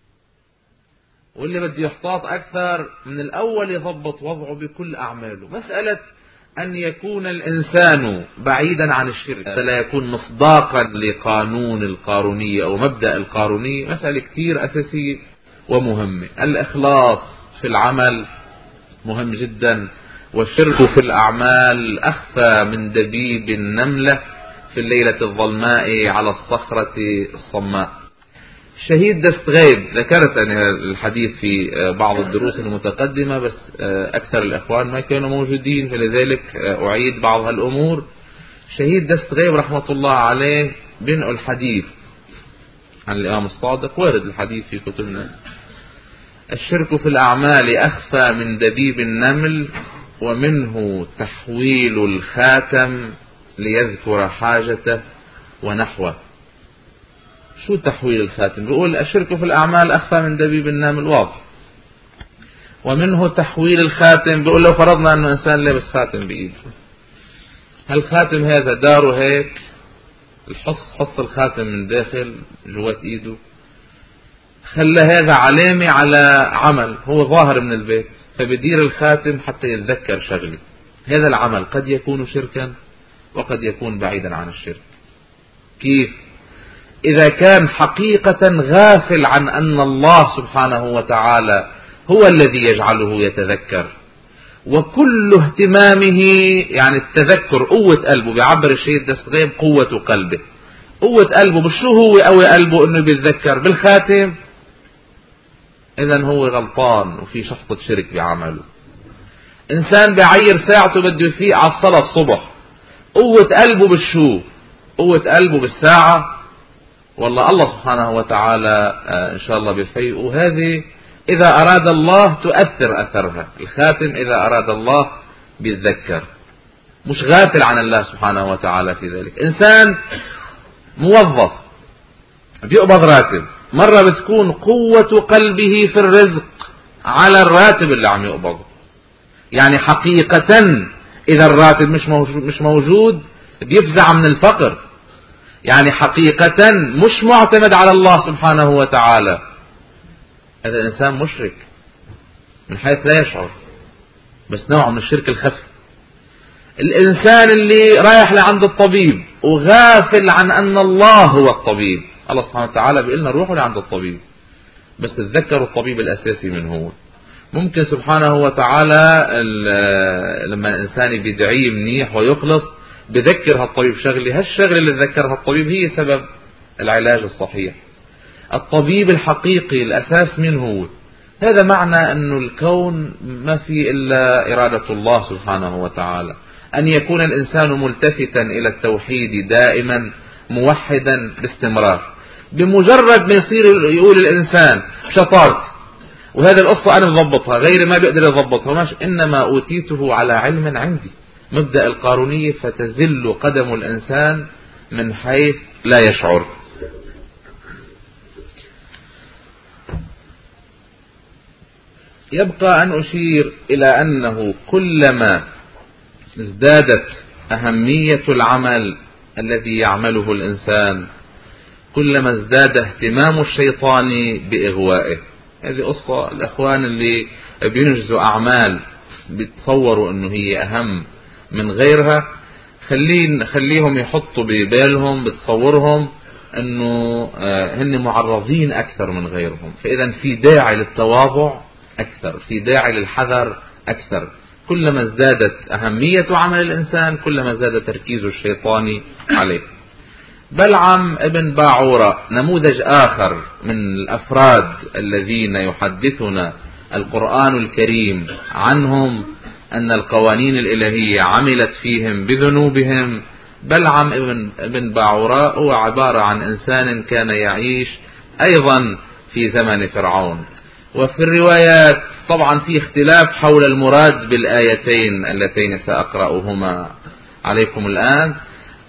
واللي بده يحتاط اكثر من الاول يضبط وضعه بكل اعماله. مسألة ان يكون الانسان بعيدا عن الشرك لا يكون مصداقا لقانون القارونية او مبدأ القارونية، مسألة كتير اساسية ومهمة. الاخلاص في العمل مهم جدا، والشرك في الاعمال اخفى من دبيب النملة في الليلة الظلماء على الصخرة الصماء. الشهيد دستغيب، ذكرت أنا الحديث في بعض الدروس المتقدمة بس أكثر الأخوان ما كانوا موجودين، فلذلك أعيد بعض هالأمور. الشهيد دستغيب رحمة الله عليه بنقل الحديث عن الإمام الصادق، وارد الحديث في كتبنا: الشرك في الأعمال أخفى من دبيب النمل، ومنه تحويل الخاتم ليذكر حاجته ونحوه. شو تحويل الخاتم؟ بيقول الشرك في الأعمال أخفى من دبيب النمل، واضح. ومنه تحويل الخاتم، بيقول لو فرضنا أنه إنسان لابس خاتم بإيده، هالخاتم هذا داره هيك، الحص حص الخاتم من داخل جوات إيده، خلى هذا علامة على عمل هو ظاهر من البيت، فبدير الخاتم حتى يتذكر شغله. هذا العمل قد يكون شركا وقد يكون بعيدا عن الشرك. كيف؟ إذا كان حقيقة غافل عن أن الله سبحانه وتعالى هو الذي يجعله يتذكر، وكل اهتمامه يعني التذكر، قوة قلبه، بيعبر الشهيد دستغيب قوة قلبه، قوة قلبه بشو هو قوي قلبه انه بيتذكر بالخاتم، اذا هو غلطان وفي شحطة شرك بعمله. انسان بعير ساعته بده يفيق على الصلاة الصبح، قوة قلبه بالشو؟ قوة قلبه بالساعة، والله الله سبحانه وتعالى ان شاء الله بفيق. وهذه اذا اراد الله تؤثر اثرها، الخاتم اذا اراد الله بيتذكر، مش غافل عن الله سبحانه وتعالى في ذلك. انسان موظف بيقبض راتب، مرة بتكون قوة قلبه في الرزق على الراتب اللي عم يقبضه، يعني حقيقة اذا الراتب مش موجود, مش موجود بيفزع من الفقر، يعني حقيقة مش معتمد على الله سبحانه وتعالى. هذا الإنسان مشرك من حيث لا يشعر، بس نوع من الشرك الخفي. الإنسان اللي رايح لعند الطبيب وغافل عن أن الله هو الطبيب، الله سبحانه وتعالى بيقول لنا روحوا لعند الطبيب، بس تذكروا الطبيب الأساسي من هو. ممكن سبحانه وتعالى لما الإنسان بيدعيه منيح ويخلص بذكر هالطبيب شغلي، هالشغل اللي ذكرها الطبيب هي سبب العلاج الصحيح. الطبيب الحقيقي الأساس من هو؟ هذا معنى أنه الكون ما في إلا إرادة الله سبحانه وتعالى، أن يكون الإنسان ملتفتا إلى التوحيد دائما، موحدا باستمرار. بمجرد ما يصير يقول الإنسان شطرت وهذا القصة أنا مضبطها، غيري ما بيقدر يضبطها، ماشي، إنما أوتيته على علم عندي، مبدأ القارونية، فتزل قدم الإنسان من حيث لا يشعر. يبقى أن أشير إلى أنه كلما ازدادت أهمية العمل الذي يعمله الإنسان كلما ازداد اهتمام الشيطان بإغوائه. هذه قصة الأخوان اللي بينجزوا أعمال بيتصوروا أنه هي أهم من غيرها، خلين خليهم يحطوا ببالهم بتصورهم أنه هن معرضين أكثر من غيرهم، فإذا في داعي للتواضع أكثر، في داعي للحذر أكثر. كلما ازدادت أهمية عمل الإنسان كلما ازداد تركيز الشيطان عليه. بلعم ابن باعورة نموذج آخر من الأفراد الذين يحدثنا القرآن الكريم عنهم أن القوانين الإلهية عملت فيهم بذنوبهم. بلعم ابن, ابن باعورة هو عبارة عن إنسان كان يعيش أيضا في زمن فرعون، وفي الروايات طبعا في اختلاف حول المراد بالآيتين اللتين سأقرأهما عليكم الآن.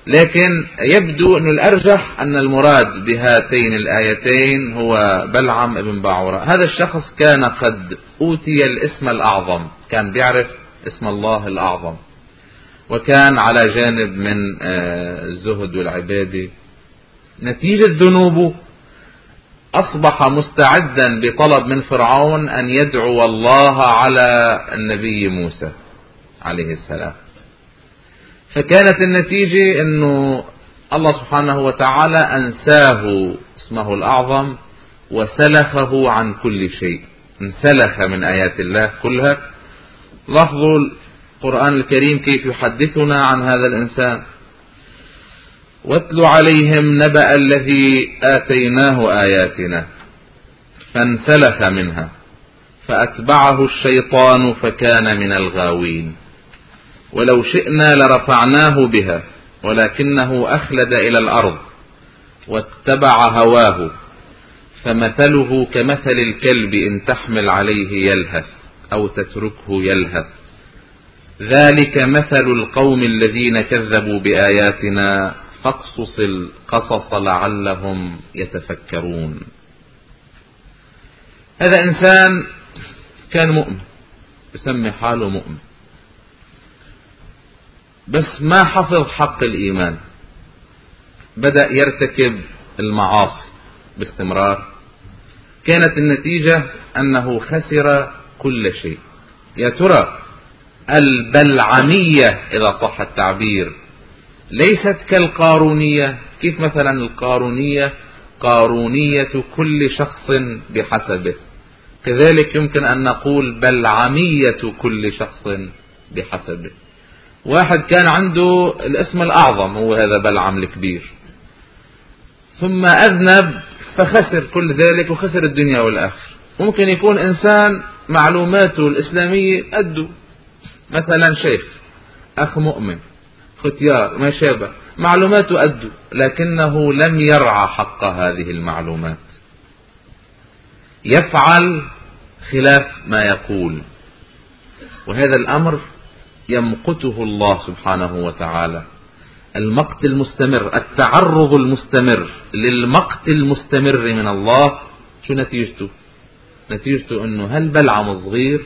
لكن يبدو أن الأرجح أن المراد بهاتين الآيتين هو بلعم ابن باعوراء. هذا الشخص كان قد أوتي الاسم الأعظم، كان بيعرف اسم الله الأعظم، وكان على جانب من الزهد والعبادة. نتيجة ذنوبه أصبح مستعدا بطلب من فرعون أن يدعو الله على النبي موسى عليه السلام. فكانت النتيجة أنه الله سبحانه وتعالى أنساه اسمه الأعظم وسلخه عن كل شيء، انسلخ من آيات الله كلها. لاحظوا القرآن الكريم كيف يحدثنا عن هذا الإنسان: واتل عليهم نبأ الذي آتيناه آياتنا فانسلخ منها فأتبعه الشيطان فكان من الغاوين ولو شئنا لرفعناه بها ولكنه أخلد إلى الأرض واتبع هواه فمثله كمثل الكلب إن تحمل عليه يلهث أو تتركه يلهث ذلك مثل القوم الذين كذبوا بآياتنا فاقصص القصص لعلهم يتفكرون. هذا إنسان كان مؤمن، يسمي حاله مؤمن، بس ما حفظ حق الإيمان، بدأ يرتكب المعاصي باستمرار. كانت النتيجة أنه خسر كل شيء. يا ترى البلعمية إذا صح التعبير ليست كالقارونية؟ كيف مثلا القارونية قارونية كل شخص بحسبه، كذلك يمكن أن نقول بلعمية كل شخص بحسبه. واحد كان عنده الاسم الأعظم هو هذا بلعم الكبير، ثم أذنب فخسر كل ذلك وخسر الدنيا والآخر. ممكن يكون إنسان معلوماته الإسلامية قده، مثلا شيخ، أخ مؤمن، ختيار، ما شابه، معلوماته قده، لكنه لم يرعى حق هذه المعلومات، يفعل خلاف ما يقول، وهذا الأمر يمقته الله سبحانه وتعالى. المقت المستمر، التعرض المستمر للمقت المستمر من الله، شو نتيجته؟ نتيجته أنه هل بلعم صغير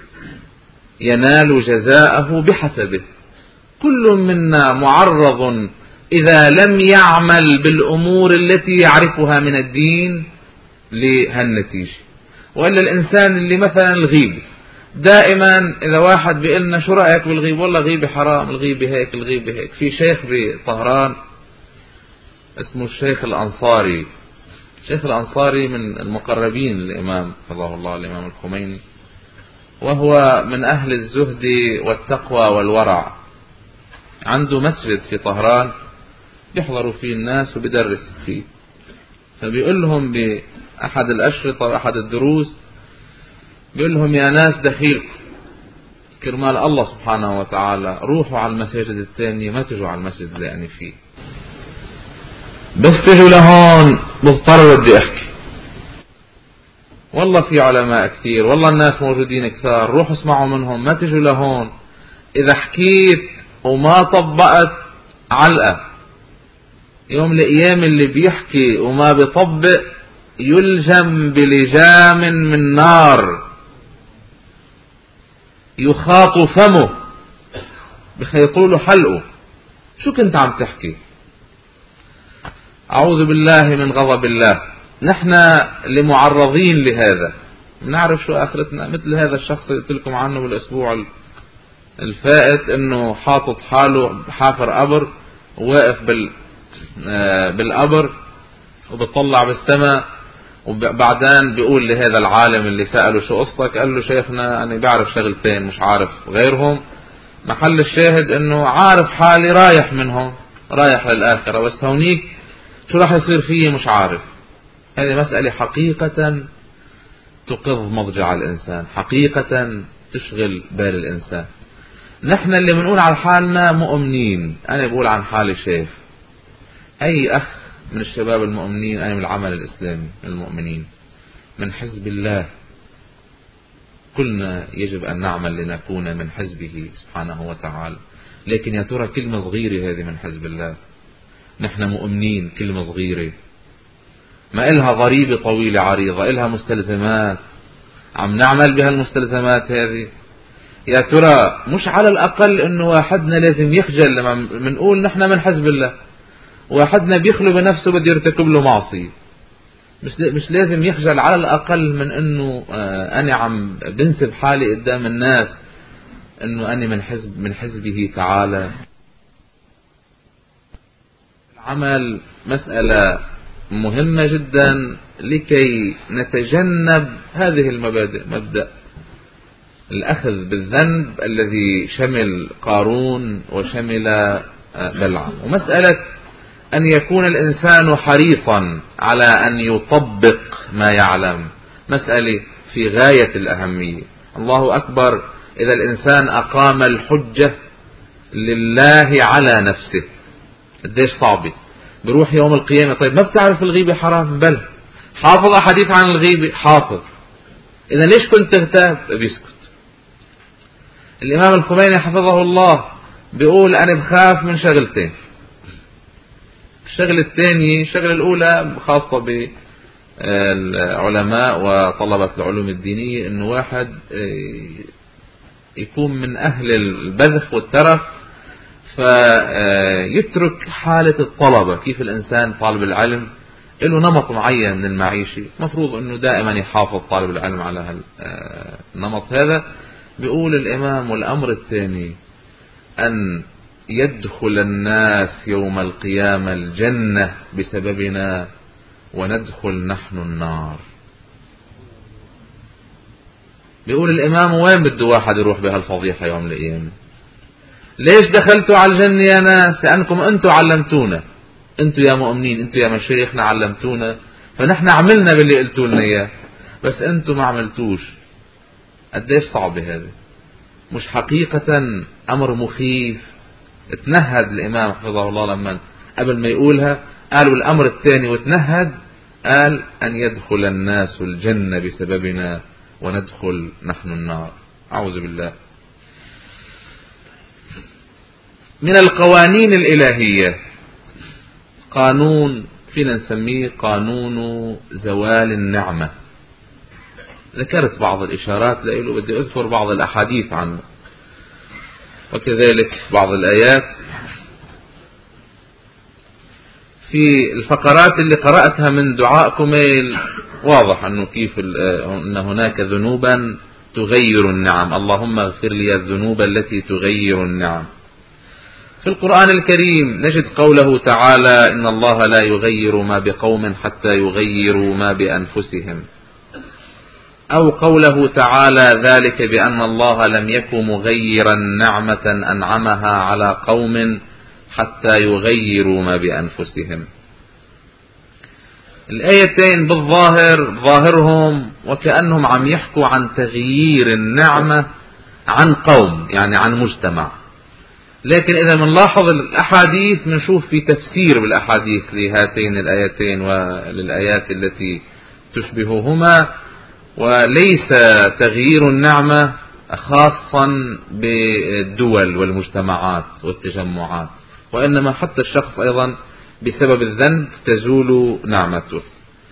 ينال جزاءه بحسبه. كل منا معرض إذا لم يعمل بالأمور التي يعرفها من الدين لهالنتيجة. وإلا الإنسان اللي مثلا الغيبة، دائما إذا واحد بيقلنا شو رأيك بالغيبة، والله غيبة حرام، الغيبة هيك، الغيبة هيك. في شيخ بطهران اسمه الشيخ الأنصاري، الشيخ الأنصاري من المقربين للإمام حفظه الله، الإمام الخميني، وهو من أهل الزهد والتقوى والورع. عنده مسجد في طهران بيحضروا فيه الناس وبيدرس فيه. فبيقول لهم بأحد الأشرطة وأحد الدروس، بيقول لهم يا ناس دخيلكم كرمال الله سبحانه وتعالى روحوا على المساجد الثانية، ما تجوا على المسجد اللي أنا فيه. بس تجوا لهون مضطر بدي أحكي، والله في علماء كثير، والله الناس موجودين كثار، روحوا اسمعوا منهم، ما تجوا لهون. إذا حكيت وما طبقت علقة. يوم الأيام اللي بيحكي وما بيطبق يلجم بلجام من نار، يخاط فمه، بخيطوا له حلقه. شو كنت عم تحكي؟ أعوذ بالله من غضب الله. نحن اللي معرضين لهذا نعرف شو آخرتنا. مثل هذا الشخص اللي قلت لكم عنه بالأسبوع الفائت، انه حاطط حاله حافر قبر وواقف بال بالقبر وبتطلع بالسماء، وبعدين بيقول لهذا العالم اللي سأله شو قصتك، قال له شيخنا أنا بعرف شغلتين مش عارف غيرهم. محل الشاهد انه عارف حالي رايح منهم، رايح للآخرة، بس هونيك شو راح يصير فيه مش عارف. هذه مسألة حقيقة تقض مضجع الإنسان، حقيقة تشغل بال الإنسان. نحن اللي بنقول عن حالنا مؤمنين، أنا بقول عن حالي شايف. أي أخ من الشباب المؤمنين، أنا من العمل الإسلامي من المؤمنين من حزب الله، كلنا يجب أن نعمل لنكون من حزبه سبحانه وتعالى، لكن يا ترى كلمة صغيرة هذه من حزب الله، نحن مؤمنين، كلمة صغيرة ما إلها ضريبة طويلة عريضة، إلها مستلزمات، عم نعمل بها المستلزمات هذه. يا ترى مش على الأقل إنه واحدنا لازم يخجل لما منقول نحن من حزب الله، واحدنا بيخلو بنفسه بده يرتكب له معصية، مش مش لازم يخجل على الأقل من إنه آه أنا عم بنسب حالي قدام الناس إنه أنا من حزب من حزبه تعالى. العمل مسألة مهمة جدا لكي نتجنب هذه المبادئ، مبدأ الأخذ بالذنب الذي شمل قارون وشمل بلعام، ومسألة أن يكون الإنسان حريصا على أن يطبق ما يعلم، مسألة في غاية الأهمية. الله أكبر إذا الإنسان أقام الحجة لله على نفسه، قديش صعبة. بروح يوم القيامة طيب ما بتعرف الغيبة حرام؟ بل حافظ أحاديث عن الغيبة؟ حافظ. إذا ليش كنت تغتاب؟ بيسكت. الإمام الخميني حفظه الله بيقول أنا بخاف من شغلتين. الشغلة الثانية، الشغلة الأولى خاصة بالعلماء وطلبة العلوم الدينية، إنه واحد يكون من أهل البذخ والترف فيترك حالة الطلبة. كيف الإنسان طالب العلم له نمط معين من المعيشة، مفروض أنه دائما يحافظ طالب العلم على النمط هذا. بيقول الإمام والأمر الثاني أن يدخل الناس يوم القيامة الجنة بسببنا وندخل نحن النار. بيقول الإمام وين بده واحد يروح بهالفضيحة يوم القيامة؟ ليش دخلتوا على الجنة يا ناس؟ لأنكم أنتوا علمتونا، أنتوا يا مؤمنين، أنتوا يا مشايخنا علمتونا، فنحن عملنا باللي قلتوا لنا إياه، بس أنتوا ما عملتوش. قديش صعبة هذا؟ مش حقيقة أمر مخيف؟ اتنهد الإمام حفظه الله لما قبل ما يقولها قالوا الأمر الثاني وتنهد، قال أن يدخل الناس الجنة بسببنا وندخل نحن النار. أعوذ بالله. من القوانين الإلهية قانون فينا نسميه قانون زوال النعمة. ذكرت بعض الإشارات لإله، بدي أذكر بعض الأحاديث عنه وكذلك بعض الآيات. في الفقرات اللي قرأتها من دعاء كميل واضح أنه كيف أن هناك ذنوبا تغير النعم، اللهم اغفر لي الذنوب التي تغير النعم. في القرآن الكريم نجد قوله تعالى إن الله لا يغير ما بقوم حتى يغيروا ما بأنفسهم، أو قوله تعالى ذلك بأن الله لم يكن مغيرا نعمة أنعمها على قوم حتى يغيروا ما بأنفسهم. الآيتين بالظاهر ظاهرهم وكأنهم عم يحكوا عن تغيير النعمة عن قوم، يعني عن مجتمع، لكن إذا منلاحظ الأحاديث منشوف في تفسير بالأحاديث لهاتين الآيتين وللآيات التي تشبههما، وليس تغيير النعمة خاصا بالدول والمجتمعات والتجمعات، وإنما حتى الشخص أيضا بسبب الذنب تزول نعمته.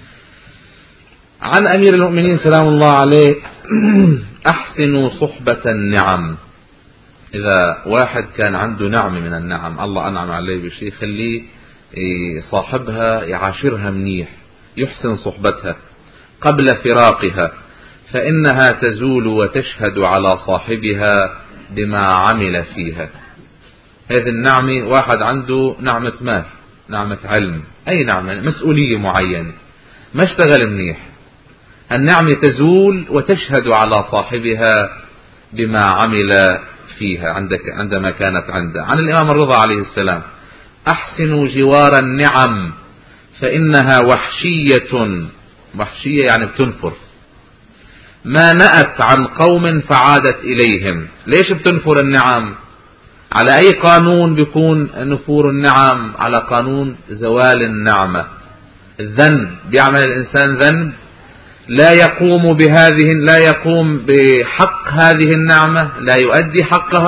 عن أمير المؤمنين سلام الله عليه أحسنوا صحبة النعم. إذا واحد كان عنده نعمة من النعم، الله أنعم عليه بشيء، خليه صاحبها يعاشرها منيح، يحسن صحبتها قبل فراقها، فإنها تزول وتشهد على صاحبها بما عمل فيها. هذه النعمة، واحد عنده نعمة مال، نعمة علم، أي نعمة، مسؤولية معينة، ما اشتغل منيح، النعمة تزول وتشهد على صاحبها بما عمل فيها عندك عندما كانت عنده. عن الإمام الرضا عليه السلام أحسنوا جوار النعم فإنها وحشية، وحشية يعني بتنفر، ما نأت عن قوم فعادت إليهم. ليش بتنفر النعم؟ على أي قانون بيكون نفور النعم؟ على قانون زوال النعمة. الذنب، بيعمل الإنسان ذنب لا يقوم بهذه لا يقوم بحق هذه النعمة، لا يؤدي حقها،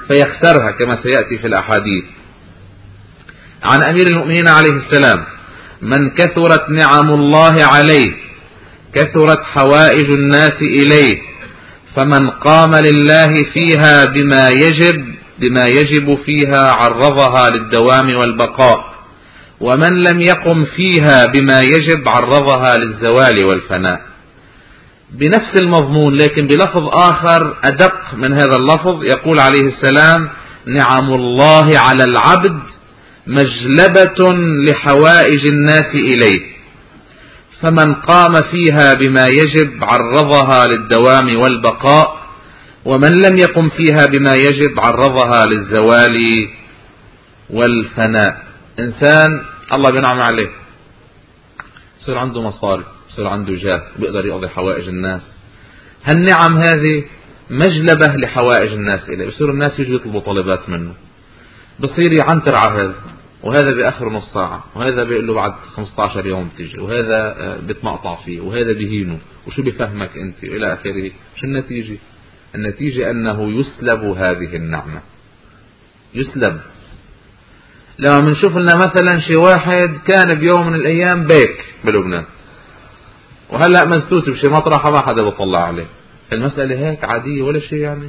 فيخسرها كما سيأتي في الأحاديث. عن أمير المؤمنين عليه السلام: من كثرت نعم الله عليه كثرت حوائج الناس إليه، فمن قام لله فيها بما يجب بما يجب فيها عرضها للدوام والبقاء، ومن لم يقم فيها بما يجب عرضها للزوال والفناء. بنفس المضمون لكن بلفظ آخر أدق من هذا اللفظ، يقول عليه السلام: نعم الله على العبد مجلبة لحوائج الناس إليه، فمن قام فيها بما يجب عرضها للدوام والبقاء، ومن لم يقم فيها بما يجب عرضها للزوال والفناء. إنسان الله بينعم عليه، يصير عنده مصاري، يصير عنده جاه، بيقدر يقضي حوائج الناس. هالنعم هذه مجلبة لحوائج الناس إليه، بصير الناس يجوا يطلبوا طلبات منه، بصير يعنتر على هذا، وهذا بآخر نص ساعة، وهذا بيقول له بعد خمسة عشر يوم بتيجي، وهذا بتمقطع فيه، وهذا بهينه، وشو بفهمك أنت إلى آخره. شو النتيجة؟ النتيجة أنه يسلب هذه النعمة، يسلب. لما بنشوف لنا مثلا شي واحد كان بيوم من الأيام بيك بلبنان، وهلأ مزتوت بشي مطرحة ما حدا بيطلع عليه، المسألة هيك عادية ولا شيء يعني.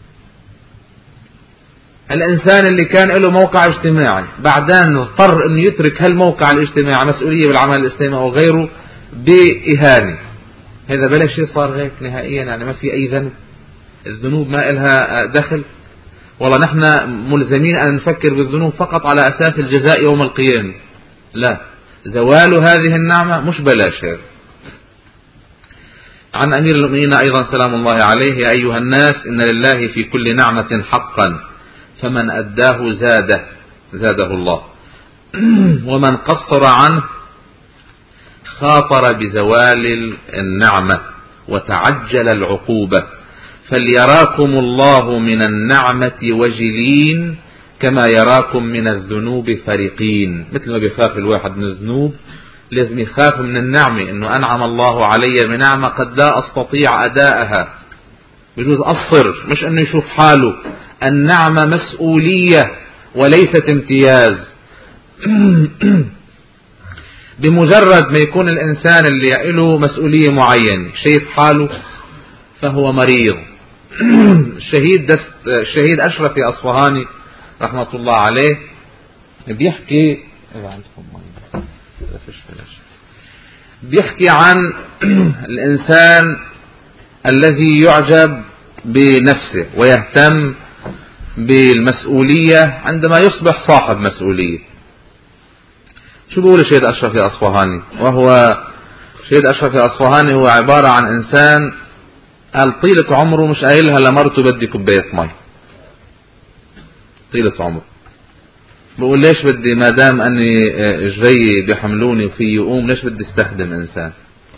الإنسان اللي كان له موقع اجتماعي بعدين اضطر انه يترك هالموقع الاجتماعي، مسؤولية بالعمل الاجتماعي او غيره، بإهانة، هذا بلا شيء صار هيك نهائيا، يعني ما في أي ذنب، الذنوب ما إلها دخل. والله نحن ملزمين أن نفكر بالذنوب فقط على أساس الجزاء يوم القيامة، لا، زوال هذه النعمة مش بلاش هذا. عن أمير المؤمنين أيضا سلام الله عليه: يا أيها الناس إن لله في كل نعمة حقا، فمن أداه زاده زاده الله، ومن قصر عنه خاطر بزوال النعمة وتعجل العقوبة، فليراكم الله من النعمة وجلين كما يراكم من الذنوب فريقين. مثل ما بيخاف الواحد من الذنوب لازم يخاف من النعمة، انه انعم الله علي بنعمة قد لا استطيع اداءها، بجوز اصر، مش انه يشوف حاله. النعمة مسؤولية وليست امتياز. بمجرد ما يكون الانسان اللي له مسؤولية معينة شايف حاله فهو مريض. الشهيد دست الشهيد أشرف أصفهاني رحمة الله عليه بيحكي بيحكي عن الإنسان الذي يعجب بنفسه ويهتم بالمسؤولية عندما يصبح صاحب مسؤولية. شو بيقول الشهيد أشرف أصفهاني؟ وهو الشهيد أشرف أصفهاني هو عبارة عن إنسان قال طيلة عمره مش قايلها لمرته بدي كوباية مي، طيلة عمره بقول ليش بدي ما دام اني جري بيحملوني وفي يقوم ليش بدي استخدم انسان.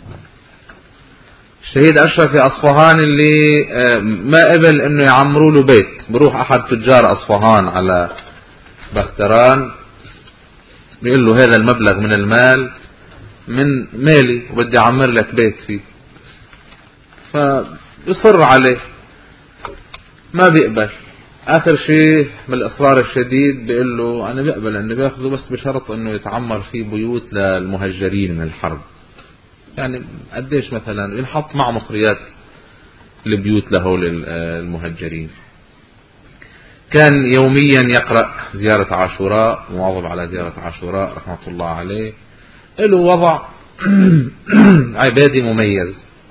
الشهيد أشرف أصفهاني اللي ما قبل انه يعمروا له بيت، بروح احد تجار أصفهان على بختران بيقول له هذا المبلغ من المال من مالي وبدي اعمر لك بيت فيه، فيصر عليه ما بيقبل. آخر شيء بالإصرار الشديد بيقول له أنا بقبل أنه بياخذه بس بشرط أنه يتعمر فيه بيوت للمهجرين من الحرب، يعني قديش مثلا ينحط مع مصريات البيوت له للمهجرين. كان يوميا يقرأ زيارة عاشوراء، مواظب على زيارة عاشوراء رحمة الله عليه، له وضع عبادي مميز.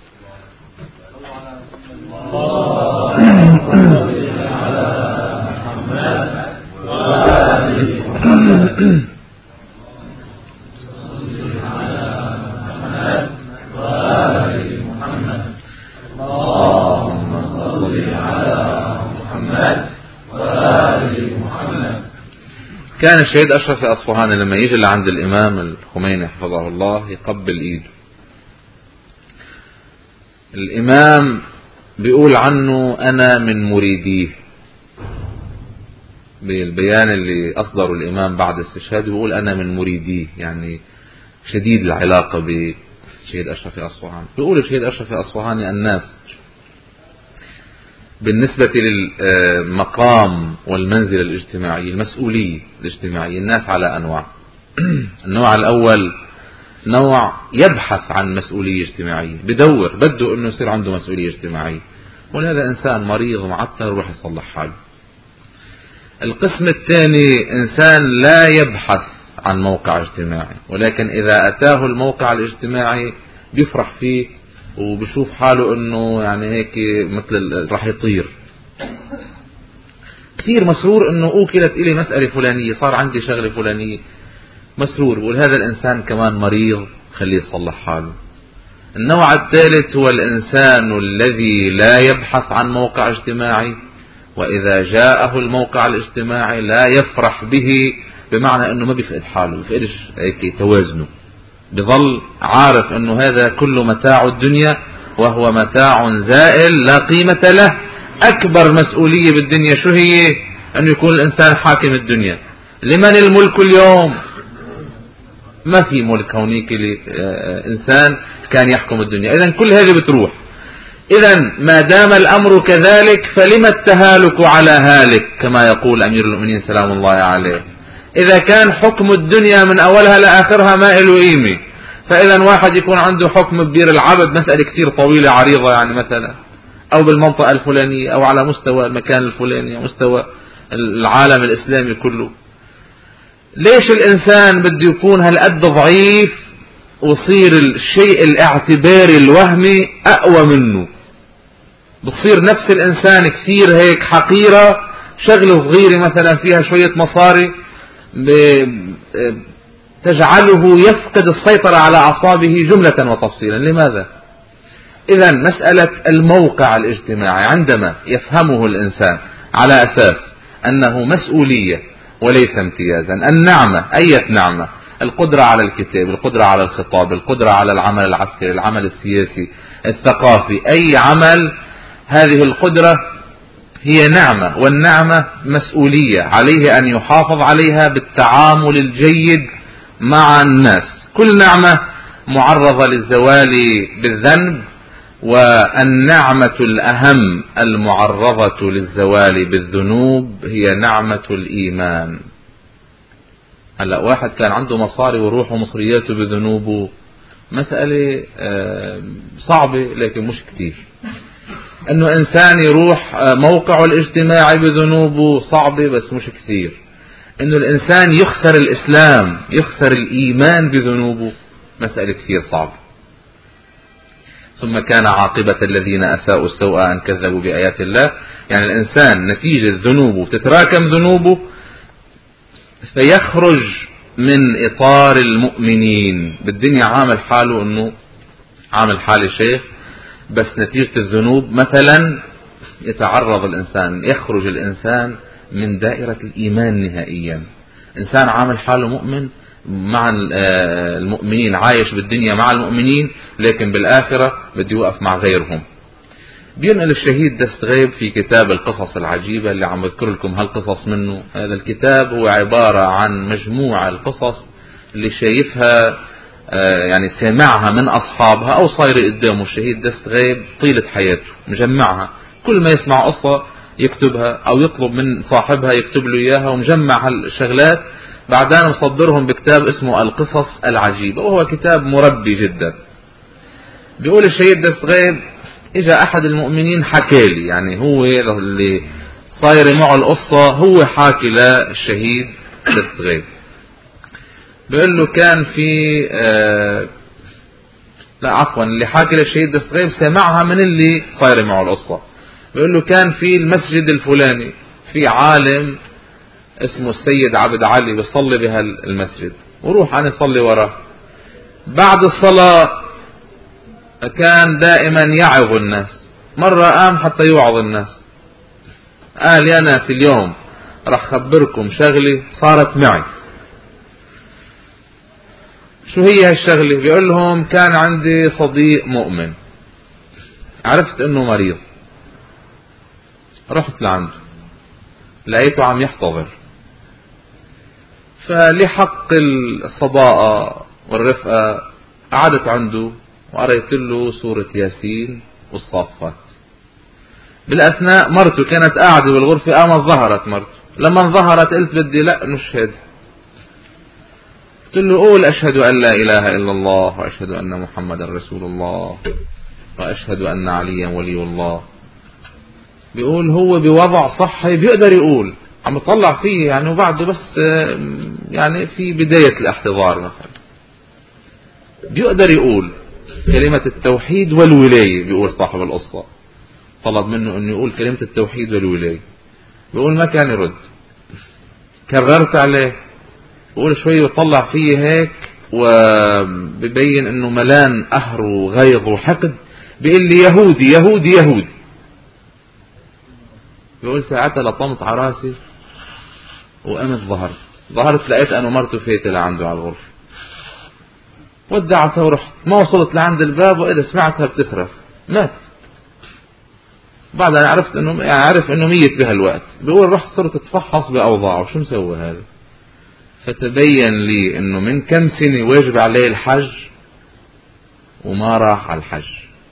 كان الشهيد أشرف أصفهاني لما يجي لعند الإمام الخميني حفظه الله يقبل إيده. الإمام بيقول عنه أنا من مريديه، بالبيان اللي أصدره الإمام بعد استشهاده بيقول أنا من مريديه، يعني شديد العلاقة بشهيد أشرف أصفهاني. بيقول الشهيد أشرف أصفهاني الناس بالنسبة للمقام والمنزل الاجتماعي، المسؤولية الاجتماعية، الناس على أنواع. النوع الأول نوع يبحث عن مسؤولية اجتماعية، بدور بده أنه يصير عنده مسؤولية اجتماعية، ولهذا إنسان مريض ومعتر وروح يصلح حاله. القسم الثاني إنسان لا يبحث عن موقع اجتماعي، ولكن إذا أتاه الموقع الاجتماعي بيفرح فيه وبشوف حاله انه يعني هيك مثل راح يطير، كثير مسرور انه اوكلت الي مسألة فلانية، صار عندي شغلة فلانية، مسرور. بقول هذا الانسان كمان مريض، خليه يصلح حاله. النوع الثالث هو الانسان الذي لا يبحث عن موقع اجتماعي، واذا جاءه الموقع الاجتماعي لا يفرح به، بمعنى انه ما بيفقد حاله، بيفقدش هيك توازنه، بظل عارف انه هذا كله متاع الدنيا وهو متاع زائل لا قيمة له. اكبر مسؤولية بالدنيا شو هي؟ ان يكون الانسان حاكم الدنيا. لمن الملك اليوم؟ ما في ملك هونيك لإنسان كان يحكم الدنيا. اذا كل هذه بتروح. اذا ما دام الامر كذلك فلما التهالك على هالك، كما يقول امير المؤمنين سلام الله عليه. إذا كان حكم الدنيا من أولها لآخرها ما إله قيمة، فإذا واحد يكون عنده حكم ببير العبد، مسألة كتير طويلة عريضة يعني مثلا، أو بالمنطقة الفلانية، أو على مستوى المكان الفلاني، مستوى العالم الإسلامي كله. ليش الإنسان بده يكون هالقد ضعيف وصير الشيء الاعتباري الوهمي أقوى منه؟ بصير نفس الإنسان كثير هيك حقيرة، شغلة صغيرة مثلا فيها شوية مصاري تجعله يفقد السيطرة على أعصابه جملة وتفصيلا. لماذا؟ إذا مسألة الموقع الاجتماعي عندما يفهمه الإنسان على أساس أنه مسؤولية وليس امتيازا، النعمة أية نعمة، القدرة على الكتاب، القدرة على الخطاب، القدرة على العمل العسكري، العمل السياسي، الثقافي، أي عمل، هذه القدرة هي نعمة، والنعمة مسؤولية عليه أن يحافظ عليها بالتعامل الجيد مع الناس. كل نعمة معرضة للزوال بالذنب، والنعمة الأهم المعرضة للزوال بالذنوب هي نعمة الإيمان. هلأ واحد كان عنده مصاري وروحه مصرياته بذنوبه، مسألة صعبة لكن مش كتير. انه انسان يروح موقعه الاجتماعي بذنوبه صعبة بس مش كثير. انه الانسان يخسر الاسلام، يخسر الايمان بذنوبه، مسألة كثير صعبة. ثم كان عاقبة الذين اساءوا السوء ان كذبوا بآيات الله. يعني الانسان نتيجة ذنوبه تتراكم ذنوبه فيخرج من اطار المؤمنين بالدنيا، عامل حاله انه عامل حال شيخ، بس نتيجة الذنوب مثلا يتعرض الإنسان، يخرج الإنسان من دائرة الإيمان نهائيا. إنسان عامل حاله مؤمن مع المؤمنين، عايش بالدنيا مع المؤمنين، لكن بالآخرة بده يوقف مع غيرهم. بينقل الشهيد دستغيب في كتاب القصص العجيبة اللي عم بذكر لكم هالقصص منه. هذا الكتاب هو عبارة عن مجموعة القصص اللي شايفها يعني سمعها من أصحابها أو صاير قدامه الشهيد دستغيب طيلة حياته، مجمعها، كل ما يسمع قصة يكتبها أو يطلب من صاحبها يكتب له إياها، ومجمع هالشغلات بعدين مصدرهم بكتاب اسمه القصص العجيبة، وهو كتاب مربي جدا. بيقول الشهيد دستغيب إجا أحد المؤمنين حكى لي، يعني هو اللي صاير معه القصة هو حاكي للشهيد دستغيب. بيقول له كان في آه لا عفوا اللي حاكي للشهيد دستغيب سمعها من اللي صاير معه القصة. بيقول له كان في المسجد الفلاني في عالم اسمه السيد عبد علي بيصلي بهالمسجد، وروح أنا صلي وراه. بعد الصلاة كان دائما يعظ الناس، مرة قام حتى يوعظ الناس، قال يا ناس اليوم راح خبركم شغلة صارت معي. شو هي هالشغلة؟ بيقول لهم كان عندي صديق مؤمن، عرفت انه مريض، رحت لعنده لقيته عم يحتضر، فلحق الصداقة والرفقة قعدت عنده وقريت له سورة ياسين والصافات. بالأثناء مرته كانت قاعدة بالغرفة، قامت ظهرت مرته. لما ظهرت قلت بدي لا نشهد. قلت له قول أشهد أن لا إله إلا الله وأشهد أن محمد رسول الله وأشهد أن عليا ولي الله. بيقول هو بوضع صحي بيقدر يقول، عم يطلع فيه يعني، وبعده بس يعني في بداية الاحتضار مثلا بيقدر يقول كلمة التوحيد والولاية. بيقول صاحب القصة طلب منه انه يقول كلمة التوحيد والولاية، بيقول ما كان يرد. كررت عليه، بيقول شوي يطلع فيه هيك وبيبين انه ملان قهر وغيظ وحقد، بيقول لي يهودي يهودي يهودي. بيقول ساعتها لطمت على راسي وقمت ظهرت ظهرت لقيت انه مرته فايته لعنده على الغرفة. ودعتها ورحت، ما وصلت لعند الباب واذا سمعتها بتصرخ مات. بعد أن عرفت انه يعني عرف انه ميت بهالوقت. بيقول رحت صرت اتفحص باوضاعه شو مسوي هذا، فتبين لي انه من كم سنة واجب عليه الحج وما راح على الحج.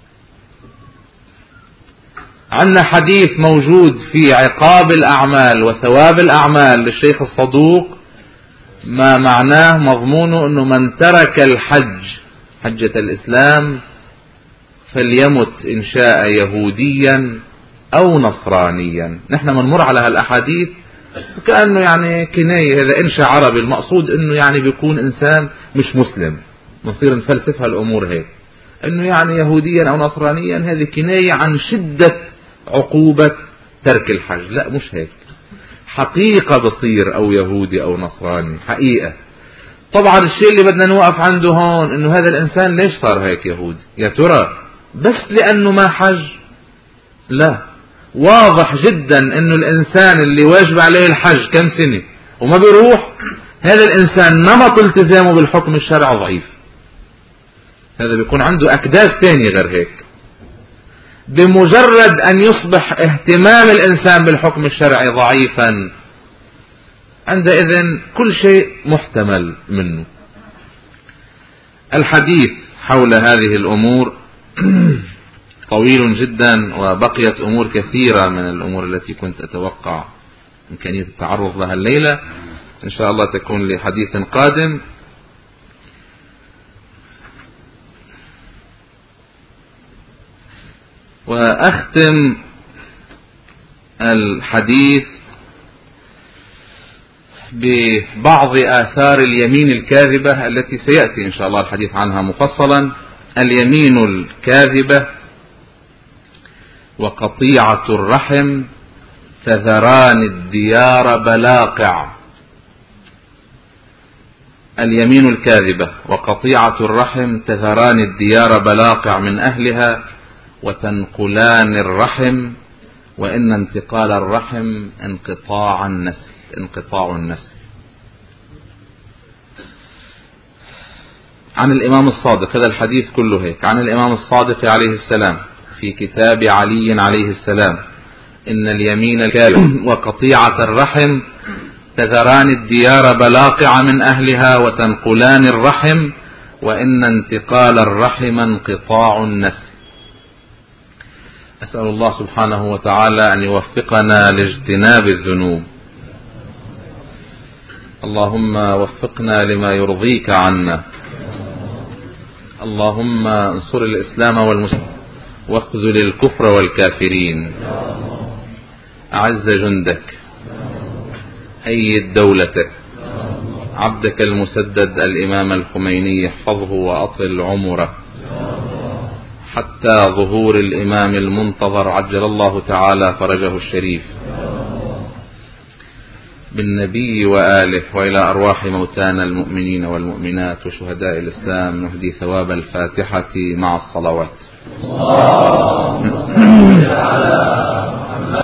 عندنا حديث موجود في عقاب الأعمال وثواب الأعمال للشيخ الصدوق، ما معناه مضمونه أنه من ترك الحج حجة الإسلام فليمت إن شاء يهوديا أو نصرانيا. نحن منمر على هالأحاديث وكأنه يعني كناية، هذا إنشاء عربي، المقصود أنه يعني بيكون إنسان مش مسلم، نصير نفلسفها الأمور هيك، أنه يعني يهوديا أو نصرانيا هذه كناية عن شدة عقوبة ترك الحج. لا مش هيك، حقيقة بصير أو يهودي أو نصراني حقيقة. طبعا الشيء اللي بدنا نوقف عنده هون أنه هذا الإنسان ليش صار هيك يهودي؟ يا ترى بس لأنه ما حج؟ لا، واضح جدا أنه الإنسان اللي واجب عليه الحج كم سنة وما بيروح، هذا الإنسان نمط التزامه بالحكم الشرعي ضعيف. هذا بيكون عنده أكداس تاني غير هيك. بمجرد أن يصبح اهتمام الإنسان بالحكم الشرعي ضعيفا عندئذ كل شيء محتمل منه. الحديث حول هذه الأمور طويل جدا، وبقيت أمور كثيرة من الأمور التي كنت أتوقع إمكانية التعرض لها الليلة، إن شاء الله تكون لحديث قادم. وأختم الحديث ببعض آثار اليمين الكاذبة التي سيأتي إن شاء الله الحديث عنها مفصلا. اليمين الكاذبة وقطيعة الرحم تذران الديار بلاقع. اليمين الكاذبة وقطيعة الرحم تذران الديار بلاقع من أهلها وتنقلان الرحم، وإن انتقال الرحم انقطاع النسل انقطاع النسل. عن الإمام الصادق، هذا الحديث كله هيك، عن الإمام الصادق عليه السلام في كتاب علي عليه السلام: إن اليمين الكاذب وقطيعة الرحم تذران الديار بلاقع من أهلها وتنقلان الرحم، وإن انتقال الرحم انقطاع النسل. أسأل الله سبحانه وتعالى أن يوفقنا لاجتناب الذنوب. اللهم وفقنا لما يرضيك عنا. اللهم انصر الإسلام والمسلمين واخذل الكفر والكافرين. أعز جندك، أيد دولتك، عبدك المسدد الإمام الخميني احفظه وأطل عمره حتى ظهور الإمام المنتظر عجل الله تعالى فرجه الشريف، بالنبي وآله، وإلى أرواح موتانا المؤمنين والمؤمنات وشهداء الإسلام نهدي ثواب الفاتحة مع الصلوات.